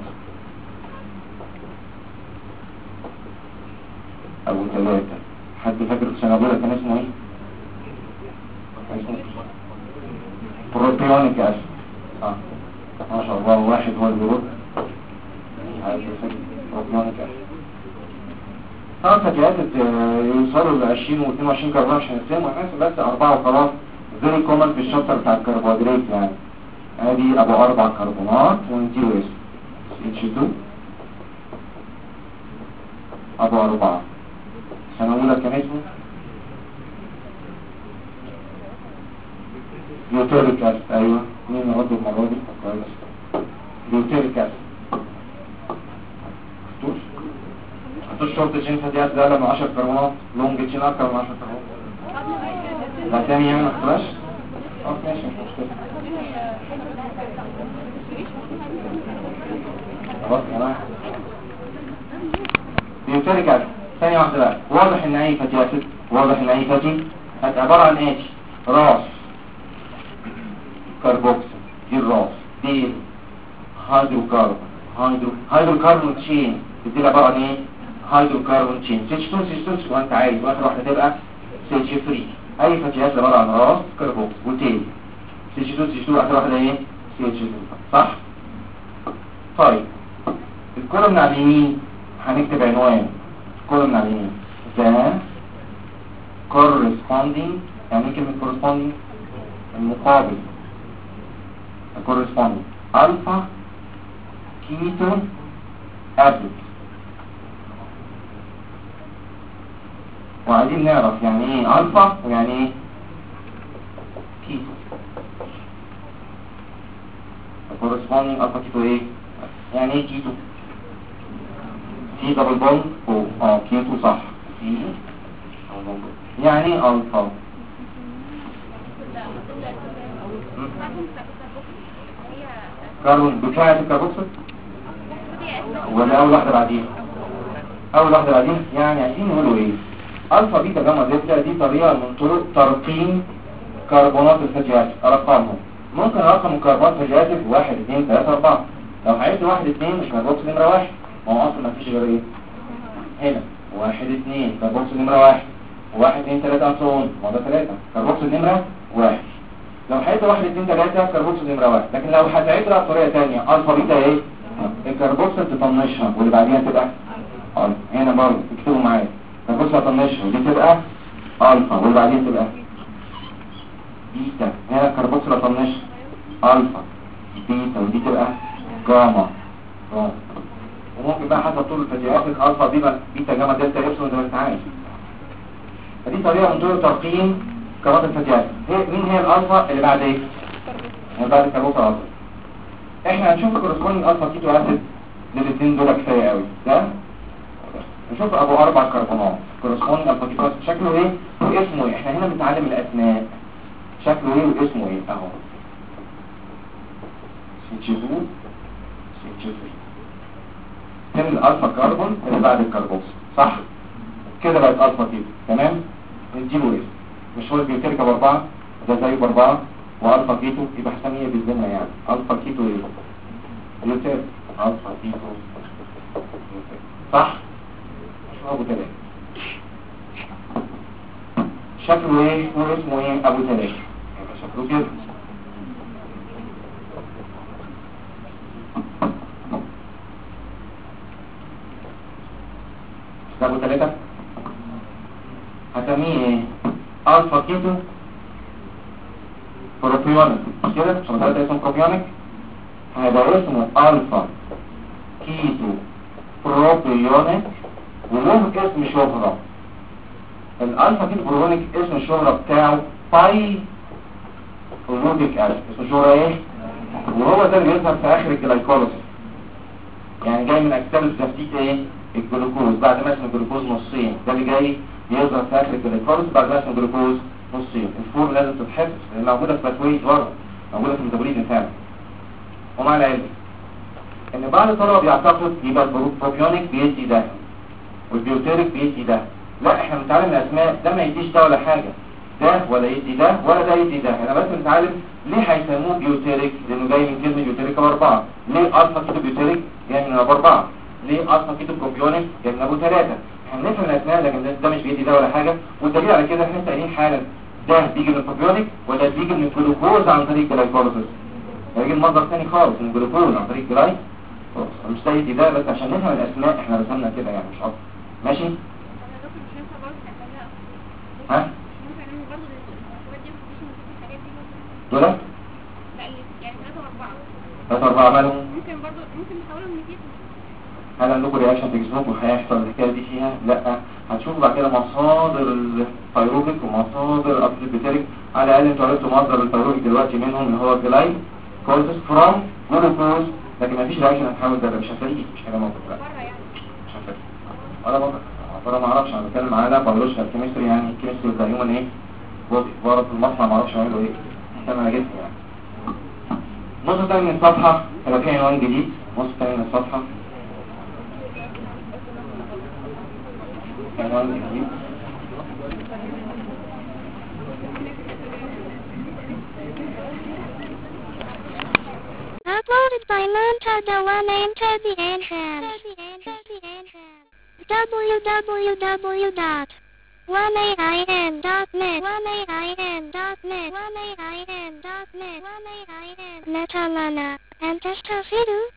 ابو 3، حد فاكر في سنه اولى كان اسمه ايه؟ بروبيونيك اسيد. ما شاء الله، واحد هو اللي بيرد. بروبيونيك اسيد. طبعا فتي اسيد يوصلوا ل 20 و 22 كربون عشان نسميهم، بس 4 وخلاص. فيري كومن في الشابتر بتاع الكربوهيدرات يعني. ادي ابو 4 كربونات ونديله اسم H2 ابو 4. سنة اولى كان اسمه بيوتيريك اسيد. ايوه، مين رد المرة دي؟ كويس، بيوتيريك اسيد. خدتوش شورت تشين فاتي اسيد اقل من 10 كربونات، لونج تشين اكتر من 10 كربونات. لا تاني يعني ما خدتوهاش؟ ماشي مش مشكلة. خلاص يا بيوتيريك اسيد. ثانية واحدة بقى، واضح ان اي فاتي اسيد، واضح ان اي فاتي عبارة عن ايه؟ راس كربوكسيل، دي الراس، دي هيدروكربون، هيدروكربون تشين، دي عبارة عن ايه؟ هيدروكربون تشين، CH2 وانت عايز، واخر واحدة تبقى CH3. اي فاتي اسيد عبارة عن راس كربوكسيل وتيل، CH2 اخر واحدة ايه؟ CH3. صح؟ طيب الكولوم على اليمين هنكتب عنوان الكولوم على اليمين ذا corresponding، يعني ايه كلمة corresponding؟ المقابل. corresponding alpha keto acid. وعايزين نعرف يعني ايه الفا ويعني ايه كيتو. corresponding alpha keto ايه؟ يعني ايه كيتو؟ سي دبل بوند او كيتو صح. سي يعني ايه الفا؟ كاربون بتاعة الكربوكسيل ولا اول واحدة بعدين؟ اول واحدة بعدين. يعني عايزين نقولوا ايه؟ الفا بيتا جاما دلتا دي طريقة من طرق ترقيم كربونات الفاتي اسيد. ارقامهم ممكن ارقم الكربونات الفاتي اسيد 1 2 3 4. لو عايز 1 2 مش كربوكسيل نمرة 1، ما هو اصلا ما فيش غير ايه هنا 1 2 كربوكسيل نمرة 1 1 2 3 انسون، ما ده 3 كربوكسيل نمرة 1. لو هيبقى 1 2 3 كربوكسيل نمرة 1. لكن لو هتعيدها بطريقة ثانية الفا بيتا ايه؟ الكربوكسيل تطنشها واللي بعديها تبقى الفا. هنا برضه اكتبوا معايا كربوكسيل تطنشها ودي تبقى الفا واللي بعديها تبقى بيتا. هنا كربوكسيل تطنشها الفا بيتا ودي تبقى جاما. وممكن بقى حسب طول الفاتيات الفا بيتا جاما دلتا ابسلون زي ما انت عايز. فدي طريقة من طرق ترقيم كربونات الفاتيات. مين هي الالفا اللي بعد ايه؟ اللي بعد الكربوكسيل الفا. احنا هنشوف الكورسبوندينج الفا كيتو اسيد للاثنين دول كفايه قوي. ده نشوف ابو 4 كربونات كورسبوندينج الفا كيتو اسيد شكله ايه واسمه ايه. احنا هنا بنتعلم الاسماء، شكله ايه واسمه ايه اهو. CH2 CH3 هنا الالفا كربون اللي بعد الكربوكسيل صح كده بقت الفا كيتو. تمام، نديله اسم. مش هو البيوتيريك ب4 ده زيه ب4 والفا كيتو يبقى حساميه بالذمه يعني الفا كيتو ايه؟ بيوتيريك الفا كيتو صح. مش ابو 3 شكله ايه واسمه ايه؟ ابو 3 يبقى شكله كده. ده ابو 3 هسميه ايه؟ الفا كيتو بروبيونيك كده. عشان ده اسمه بروبيونيك هيبقى اسمه الفا كيتو بروبيونيك وله اسم شهرة. الالفا كيتو بروبيونيك اسم الشهرة بتاعه باي فلوبيك اسيد. اسم الشهرة ايه؟ وهو ده اللي بيظهر في اخر الجلايكوليسيس. يعني جاي من اجسام تفتيت ايه؟ الجلوكوز بعد ما اسم الجلوكوز نصين، ده اللي جاي يظهر في اخر الجلايكوليسيس بعد ما اسم الجلوكوز نصين. الفور لازم تتحفظ لان موجوده في تكوين ورا، موجوده في الميتابوليزم فعلا. ومع العلم ان بعض الطلبه بيعتقد يبقى البروبيونيك بيدي ده والبيوتيريك بيدي ده. لا، احنا بنتعلم الاسماء، ده ما يديش ده ولا حاجه، ده ولا يدي ده ولا ده يدي ده. احنا بس بنتعلم ليه هيسموه بيوتيريك، لانه جاي من كلمه بيوتيريك اربعه. ليه الفا كيتو بيوتيريك جاي من ابو اربعه؟ ليه الفا كيتو بروبيونيك جاي من ابو ثلاثه؟ احنا بنفهم الاسماء لكن ده مش بيدي ده ولا حاجه. والدليل على كده احنا قايلين حالا ده بيجي من البروبيونيك ولا بيجي من الجلوكوز عن طريق الجلايكوليسيس. هيجي المصدر ثاني خالص من الجلوكوز عن طريق الجلايكوليسيس. مش سيدي ده بس عشان نفهم الاسماء احنا رسمنا كده يعني مش اكتر. ماشي؟ ها؟ دول؟ لا يعني 3 4 مالهم؟ ممكن نحاولهم نجيب. هل عندكم رياكشن تكسبوك وهيحصل الحكايه دي فيها؟ لا، هتشوفوا بعد كده مصادر الفيروبيك ومصادر الابليبيتيريك. على الاقل انتوا عرفتوا مصدر الفيروبيك دلوقتي منهم اللي هو الجلايكوليسيس فروم جلوكوز، لكن مفيش رياكشن هتحاول ده مش هتلاقيه، مش حاجه موجوده لا مش هتلاقيه ولا بره ما اعرفش. انا بتكلم على بيولوجيكال كيمستري، يعني الكيمستري ده هيومن ايه بودي بره في المصنع ما اعرفش يعملوا ايه. انا جسمي يعني نص تاني من الصفحه هيبقى في عنوان جديد. نص تاني من الصفحه عنوان جديد. Uploaded by Montada One Enter the Entrance. www.1ain.net Metalana and Testafidu.